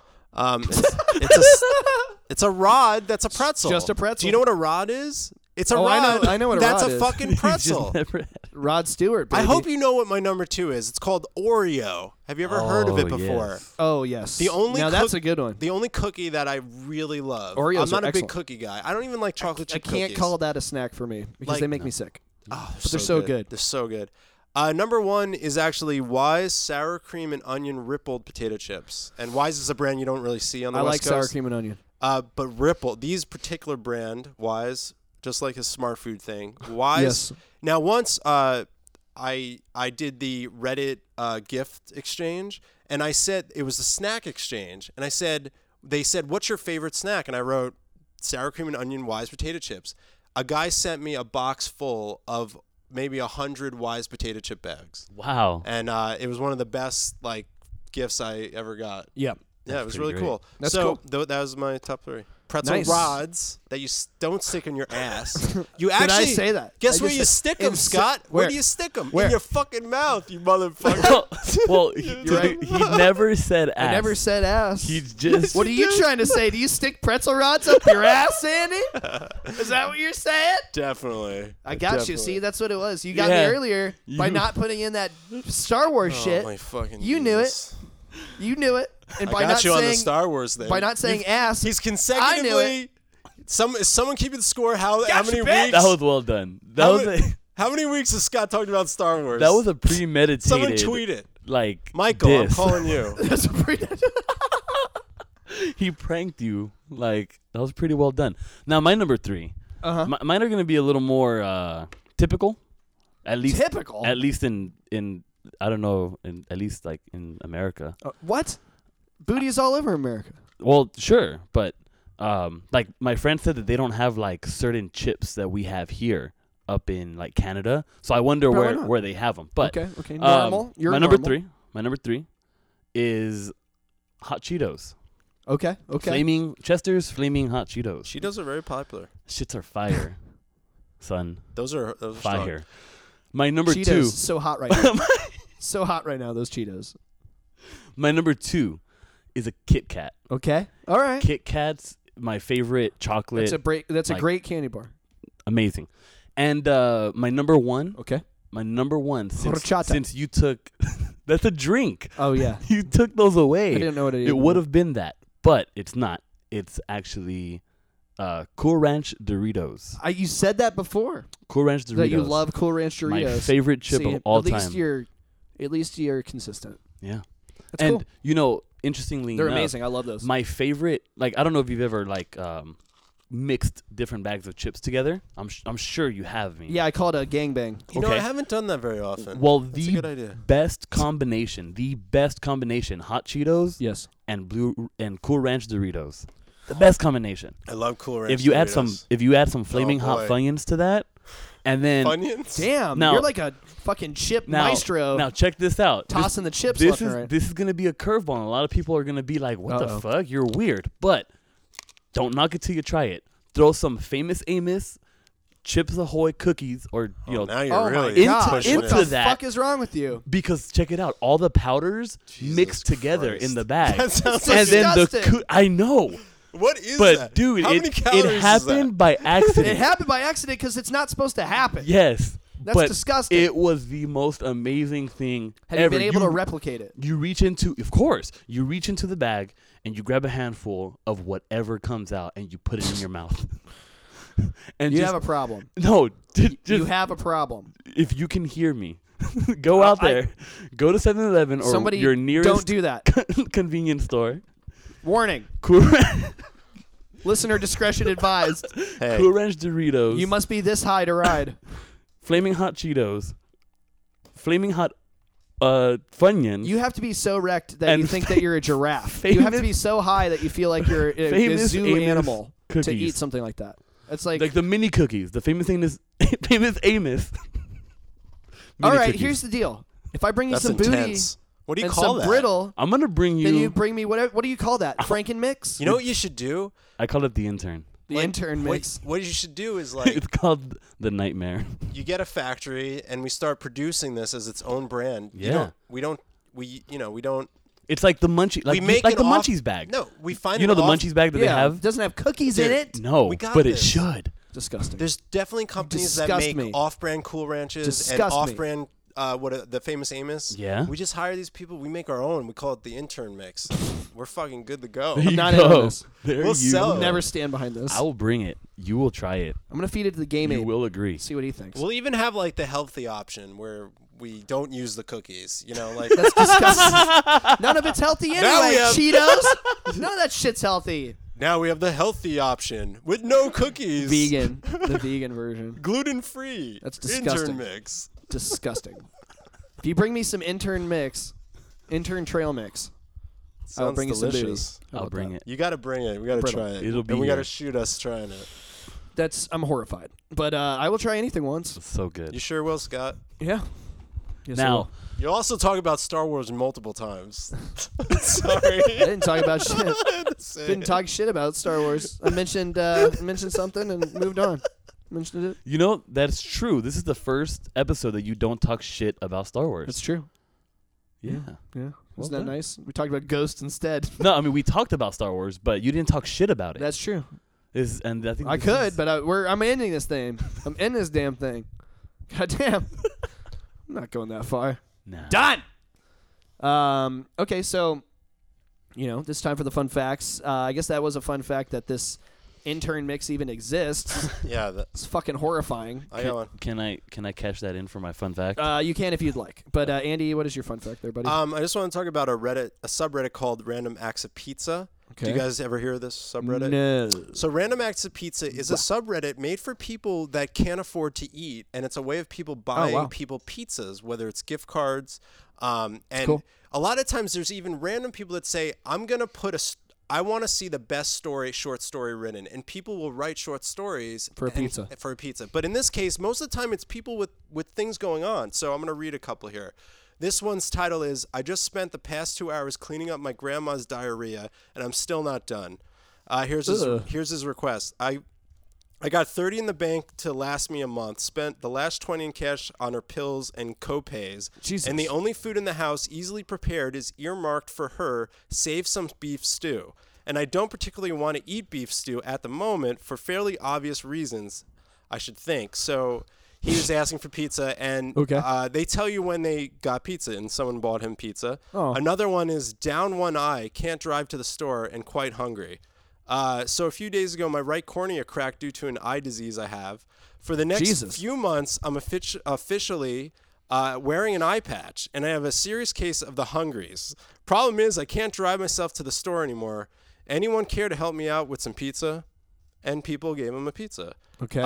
It's a rod that's a pretzel. just a pretzel. Do you know what a rod is? It's a Oh, rod. I know what a that's rod a is. fucking You've pretzel. just never had- Rod Stewart, baby. I hope you know what my number 2 is. It's called Oreo. Have you ever heard of it Oh, before? yes. Oh, yes. The only now, that's a good one. The only cookie that I really love. Oreos I'm not are a big excellent. cookie guy. I don't even like chocolate I chip can't cookies. call that a snack for me because Like- they make me sick. Oh, But they're so good. They're so good. Number 1 is actually Wise sour cream and onion rippled potato chips. And Wise is a brand you don't really see on the I West like Coast. sour cream and onion. But Ripple, these particular brand, Wise, just like his smart food thing, Wise. Yes. Now, once I did the Reddit gift exchange, and I said it was a snack exchange, and they said, "What's your favorite snack?" And I wrote sour cream and onion Wise potato chips. A guy sent me a box full of maybe 100 Wise potato chip bags, Wow. and it was one of the best gifts I ever got. Yeah. Yeah, it was pretty really great. cool. That's so cool. that was my top 3. Pretzel Nice. rods that you don't stick in your ass. You Did actually I say that? Guess I where just you said- stick them, in Scott? where? Where do you stick them? Where? In your fucking mouth, you motherfucker. well, right. he never said ass. I never said ass. He just. What are you trying to say? Do you stick pretzel rods up your ass, Sandy? Is that what you're saying? Definitely. I got Definitely. you. See, that's what it was. You got Yeah. me earlier by You- not putting in that Star Wars Oh, shit. my fucking You knew it. Jesus. You knew it. And by I got not you on the saying Star Wars thing. by not saying ass, He's I consecutively. knew it. Is someone keeping score? How Gotcha, many bitch. weeks? That was well done. That How was many- How many weeks has Scott talked about Star Wars? that was a premeditated. Someone tweet it. Like Michael, I'm diss. calling you. that's a pretty. He pranked you. Like that was pretty well done. Now my number 3. Uh-huh. Mine are gonna be a little more typical. At least Typical. At least in I don't know. At least like in America. What? Booty is all over America. Well, sure, but like my friend said that they don't have like certain chips that we have here up in like Canada. So I wonder Probably not. where they have them. But Okay. Normal. You're my normal. number 3 is hot Cheetos. Okay. Chester's flaming hot Cheetos. Cheetos are very popular. Shits are fire, son. Those are strong. Fire. My number Cheetos 2. so hot right now. So hot right now. Those Cheetos. My number 2 is a Kit Kat. Okay. All right. Kit Kat's my favorite chocolate. That's a like- great candy bar. Amazing. And my number 1. Okay. My number 1 Horchata. since you took that's a drink. Oh yeah. You took those away. I didn't know what it It would have been that, but it's not. It's actually Cool Ranch Doritos. You said that before. Cool Ranch Doritos. That you love Cool Ranch Doritos. My favorite chip See, of all at least time. At least you're consistent. Yeah. That's And cool. you know, interestingly They're enough, amazing. I love those. my favorite, like I don't know if you've ever like mixed different bags of chips together. I'm sure you have. Me. Yeah, I call it a gangbang. You know, I Okay. haven't done that very often. Well, That's a good the idea. best combination, hot Cheetos Yes. and Cool Ranch Doritos. The best combination. I love Cool Ranch If you add Doritos. some flaming hot boy. Funyuns to that, and then Funyuns? Damn. Now- you're like a fucking chip now, maestro. Now check this out. tossing the chips This left and is right. this is gonna be a curveball. And a lot of people are gonna be like, "What Uh-oh. the fuck? You're weird." But don't knock it till you try it. Throw some Famous Amos, Chips Ahoy cookies, or you know, now you're Oh really my gosh. pushing What it. the into that. fuck is wrong with you? because check it out, all the powders Jesus mixed together Christ. in the bag, That sounds and then disgusting. I know, What is but that? dude, How many calories it is happened by accident. It happened by accident because it's not supposed to happen. Yes, That's but disgusting. It was the most amazing thing Have ever. you been able to replicate it? You reach into, of course, you reach into the bag and you grab a handful of whatever comes out and you put it in your mouth. And You just, have a problem. no, just You have a problem. if you can hear me, go out there, go to 7-Eleven or Somebody your nearest don't do that. convenience store. Warning. Cool, Listener discretion advised. Hey, Cool Ranch Doritos, You must be this high to ride. Flaming Hot Cheetos, Flaming Hot Funyuns. You have to be so wrecked that And you think that you're a giraffe. You have to be so high that you feel like you're a Famous zoo Amos animal to cookies. eat something like that. It's like, like the mini cookies. The famous thing is Famous Amos. all Mini right, cookies. here's the deal. If I bring you that's some intense. What do you and call some that? brittle, I'm gonna bring then you you. bring me whatever. What do you call that? Franken mix? You know what you should do? I call it the intern. The Like, intern mix. What you should do is like It's called the nightmare. you get a factory and we start producing this as its own brand. Yeah. We don't. It's like the munchie, like we make like an the off- munchies bag. No, we find You know an the off- munchies bag that they Yeah, have? doesn't have cookies in Dude, it. No, We got but this. it should. Disgusting. There's definitely companies that Disgust make me. off-brand Cool Ranches and Disgust me. off-brand the famous Amos. Yeah. We just hire these people. We make our own. We call it the intern mix. We're fucking good to go. There you not in on go. this. There We'll you sell go. it. Never stand behind this. I will bring it. You will try it. I'm gonna feed it to the game You aid. will agree. See what he thinks. We'll even have like the healthy option where we don't use the cookies. You know, like That's disgusting. None of it's healthy Now anyway. we have- Cheetos. None of that shit's healthy. now we have the healthy option with no cookies. Vegan. The vegan version. Gluten-free. That's disgusting. Intern mix. Disgusting. If you bring me some intern trail mix, I'll Sounds bring you some delicious. booty. How I'll about bring that? it. You got to bring it. We got to Brittle. try it. It'll be and we got to here. shoot us trying it. I'm horrified. But I will try anything once. It's so good. You sure will, Scott? Yeah. Yes, I Now, will. You also talk about Star Wars multiple times. Sorry. I didn't talk about shit. Say Didn't it. talk shit about Star Wars. I mentioned something and moved on. Mentioned it. you know, that's true. This is the first episode that you don't talk shit about Star Wars. That's true. Yeah. Yeah. Well Isn't that done. nice? We talked about Ghost instead. No, I mean, we talked about Star Wars, but you didn't talk shit about it. That's true. And I think I this could, is- but I'm ending this thing. I'm ending this damn thing. God damn. I'm not going that far. Nah. Done. Okay, so this time for the fun facts. I guess that was a fun fact that this intern mix even exists. Yeah. It's fucking horrifying. I got one. Can I cash that in for my fun fact? You can if you'd like. But Andy, what is your fun fact there, buddy? I just want to talk about a subreddit called Random Acts of Pizza. Do you Okay. guys ever hear of this subreddit? No. So Random Acts of Pizza is a subreddit made for people that can't afford to eat, and it's a way of people buying wow. people pizzas, whether it's gift cards. And cool. a lot of times there's even random people that say, I'm going to I want to see the best short story written, and people will write short stories For a pizza. For a pizza. But in this case, most of the time it's people with things going on. So I'm going to read a couple here. This one's title is, I just spent the past 2 hours cleaning up my grandma's diarrhea, and I'm still not done. Here's his request. I got 30 in the bank to last me a month, spent the last 20 in cash on her pills and co-pays, Jesus. and the only food in the house easily prepared is earmarked for her, save some beef stew. And I don't particularly want to eat beef stew at the moment for fairly obvious reasons, I should think. So he was asking for pizza, and Okay. they tell you when they got pizza, and someone bought him pizza. Oh. Another one is down one eye, can't drive to the store, and quite hungry. So a few days ago, my right cornea cracked due to an eye disease I have. For the next Jesus. few months, I'm officially wearing an eye patch, and I have a serious case of the hungries. Problem is, I can't drive myself to the store anymore. Anyone care to help me out with some pizza? And people gave him a pizza. Okay.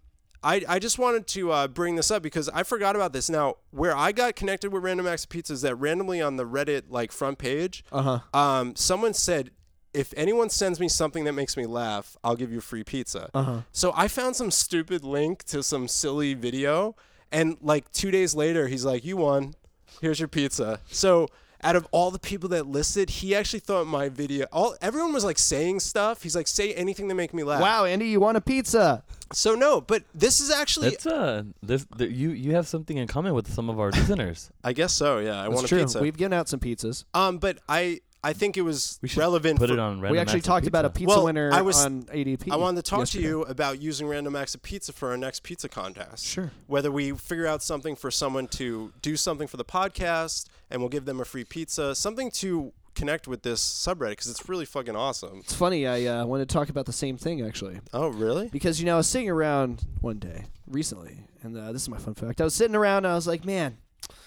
I just wanted to bring this up because I forgot about this. Now, where I got connected with Random Acts of Pizza is that randomly on the Reddit front page, someone said, if anyone sends me something that makes me laugh, I'll give you free pizza. So I found some stupid link to some silly video, and 2 days later, he's like, you won. Here's your pizza. So out of all the people that listed, he actually thought my video, everyone was saying stuff. He's like, say anything to make me laugh. Wow, Andy, you want a pizza? So no, but this is actually, That's you have something in common with some of our listeners. I guess so. Yeah, I want That's a true. pizza. We've given out some pizzas. But I think it was We should relevant. put for, it on. Random We actually Acts of talked about a Pizza. pizza Well, winner I was- on ADP. I wanted to talk yesterday. to you about using Random Acts of Pizza for our next pizza contest. Sure. Whether we figure out something for someone to do something for the podcast, and we'll give them a free pizza, something to connect with this subreddit because it's really fucking awesome. It's funny. I wanted to talk about the same thing actually, Oh, really? because I was sitting around one day recently, and this is my fun fact. I was sitting around, and I was like, man,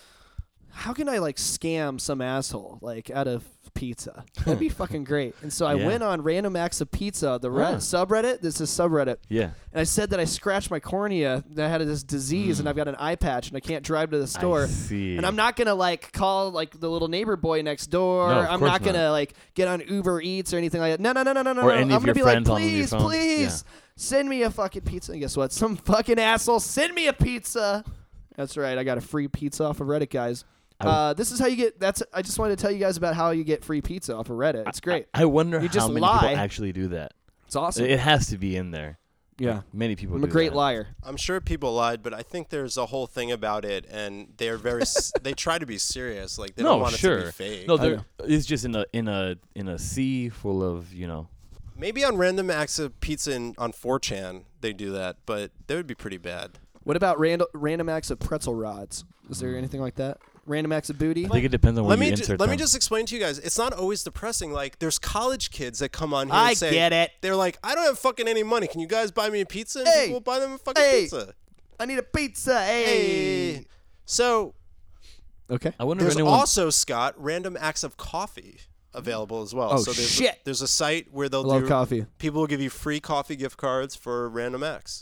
how can I scam some asshole out of pizza? That'd be fucking great. And so I Yeah. went on Random Acts of Pizza, the Huh. subreddit. This is subreddit. Yeah. And I said that I scratched my cornea, that I had this disease, and I've got an eye patch, and I can't drive to the store. I see. And I'm not gonna call the little neighbor boy next door. No, of I'm course not gonna get on Uber Eats or anything like that. No. Or any I'm of gonna your be friends on your please, phone. please, send me a fucking pizza. And guess what? Some fucking asshole send me a pizza. That's right. I got a free pizza off of Reddit, guys. This is how you get. I just wanted to tell you guys about how you get free pizza off of Reddit. It's great. I wonder You just how many lie. people actually do that. It's awesome. It has to be in there. Yeah. Like, many people I'm do a great that. liar. I'm sure people lied, but I think there's a whole thing about it, and they're very. They try to be serious, like they don't want it to be fake. No, I know. it's just in a sea full of Maybe on random acts of pizza on 4chan they do that, but that would be pretty bad. What about random acts of pretzel rods? Is there anything like that? Random acts of booty? I think it depends on where you insert Let me them. just explain to you guys. It's not always depressing. Like there's college kids that come on here I and say get it. They're like, I don't have fucking any money. Can you guys buy me a pizza? And Hey. people will buy them a fucking Hey. pizza. I need a pizza. Hey. So Okay. I wonder there's if anyone. also, Scott, random acts of coffee available as well. Oh, so there's shit. There's a site where they'll I love do coffee. people will give you free coffee gift cards for random acts.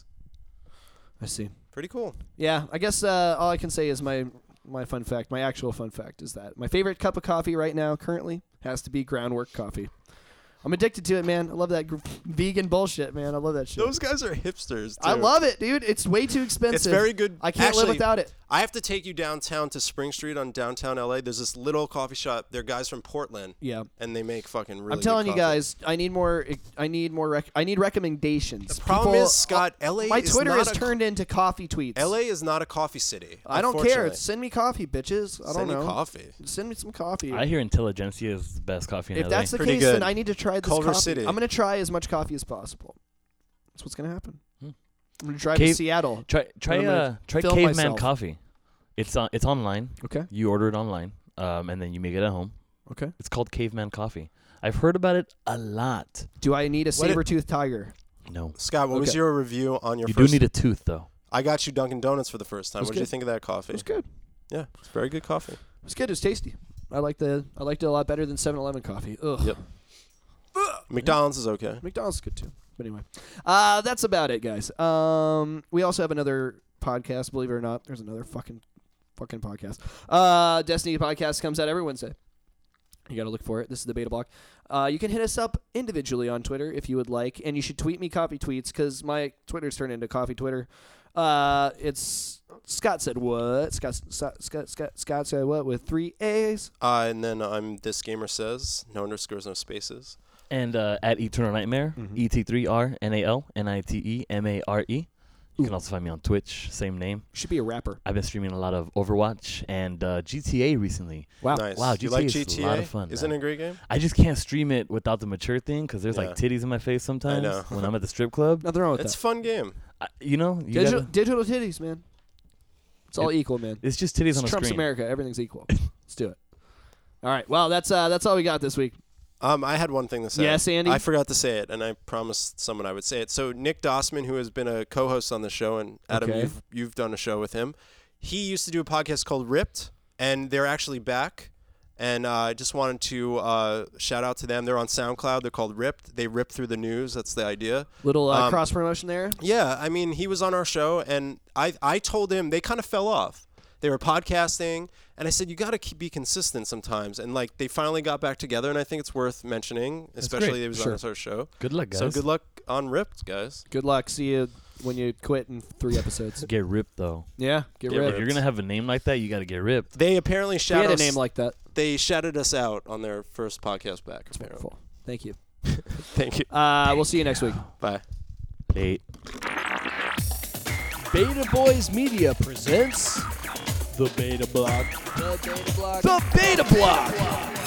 I see. Pretty cool. Yeah, I guess all I can say is my fun fact, my actual fun fact is that my favorite cup of coffee right now currently has to be Groundwork coffee. I'm addicted to it, man. I love that vegan bullshit, man. I love that shit. Those guys are hipsters, too. I love it, dude. It's way too expensive. It's very good. I can't live Actually, without it. I have to take you downtown to Spring Street on downtown LA. There's this little coffee shop. They're guys from Portland. Yeah. And they make fucking really I'm telling good you coffee. guys, I need more. I need recommendations. The problem People- is, Scott, LA my is Twitter not has a- turned into coffee tweets. LA is not a coffee city. I don't care. unfortunately. Send me coffee, bitches. I don't Send me know. coffee. Send me some coffee. I hear Intelligentsia is the best coffee in If LA. that's the Pretty case, good. then I need to try this Culver coffee. City. I'm going to try as much coffee as possible. That's what's going to happen. Hmm. I'm going to drive to Cave- Seattle. try I'm gonna try film Caveman myself. Coffee. It's online. Okay. You order it online, and then you make it at home. Okay. It's called Caveman Coffee. I've heard about it a lot. Do I need a What it- saber-toothed tiger? No, Scott, what was Okay. your review on your you first? do need a tooth though. I got you Dunkin' Donuts for the first time. It was What did you good. think of that coffee? It was good. Yeah, it's very good coffee. It was good. It was tasty. I liked it a lot better than 7-Eleven coffee. Ugh. Yep. McDonald's is okay. McDonald's is good too. But anyway, that's about it, guys. We also have another podcast. Believe it or not, there's another fucking podcast. Destiny podcast comes out every Wednesday. You got to look for it. This is the Beta Block. You can hit us up individually on Twitter if you would like, and you should tweet me coffee tweets because my Twitter's turned into coffee Twitter. It's Scott said what? Scott said what with 3 A's. And then I'm This Gamer Says, no underscores, no spaces. And at Eternal Nightmare, Mhm. ET3RNALNITEMARE. You can also find me on Twitch, same name. Should be a rapper. I've been streaming a lot of Overwatch and GTA recently. Wow. Nice. Wow, you like GTA is a lot of GTA? fun, Isn't man. it a great game? I just can't stream it without the mature thing because there's Yeah. like titties in my face sometimes know. when I'm at the strip club. Nothing wrong with It's a that. fun game. You gotta- Digital titties, man. It's all equal, man. it's just titties It's on a Trump's screen. America. Everything's equal. Let's do it. All right. Well, that's all we got this week. I had one thing to say. Yes, Andy? I forgot to say it, and I promised someone I would say it. So Nick Dossman, who has been a co-host on the show, and Adam, Okay. you've done a show with him. He used to do a podcast called Ripped, and they're actually back. And I just wanted to shout out to them. They're on SoundCloud. They're called Ripped. They rip through the news. That's the idea. Little cross promotion there. Yeah, I mean, he was on our show, and I told him they kind of fell off. They were podcasting, and I said, you got to be consistent sometimes. And, like, they finally got back together, and I think it's worth mentioning, especially great. it was Sure. on our show. Good luck, guys. So good luck on Ripped, guys. Good luck. See you when you quit in 3 episodes. Get ripped though. Yeah. Get Get rid If of you're gonna have a name like that, you gotta get ripped. They apparently We shouted had a name like that. they shouted us out on their first podcast back. It's Apparently. wonderful. Thank you. Thank you. We'll see you next week. Bye. Late. Beta Boys Media presents The Beta Block. The Beta Block. The Beta Block.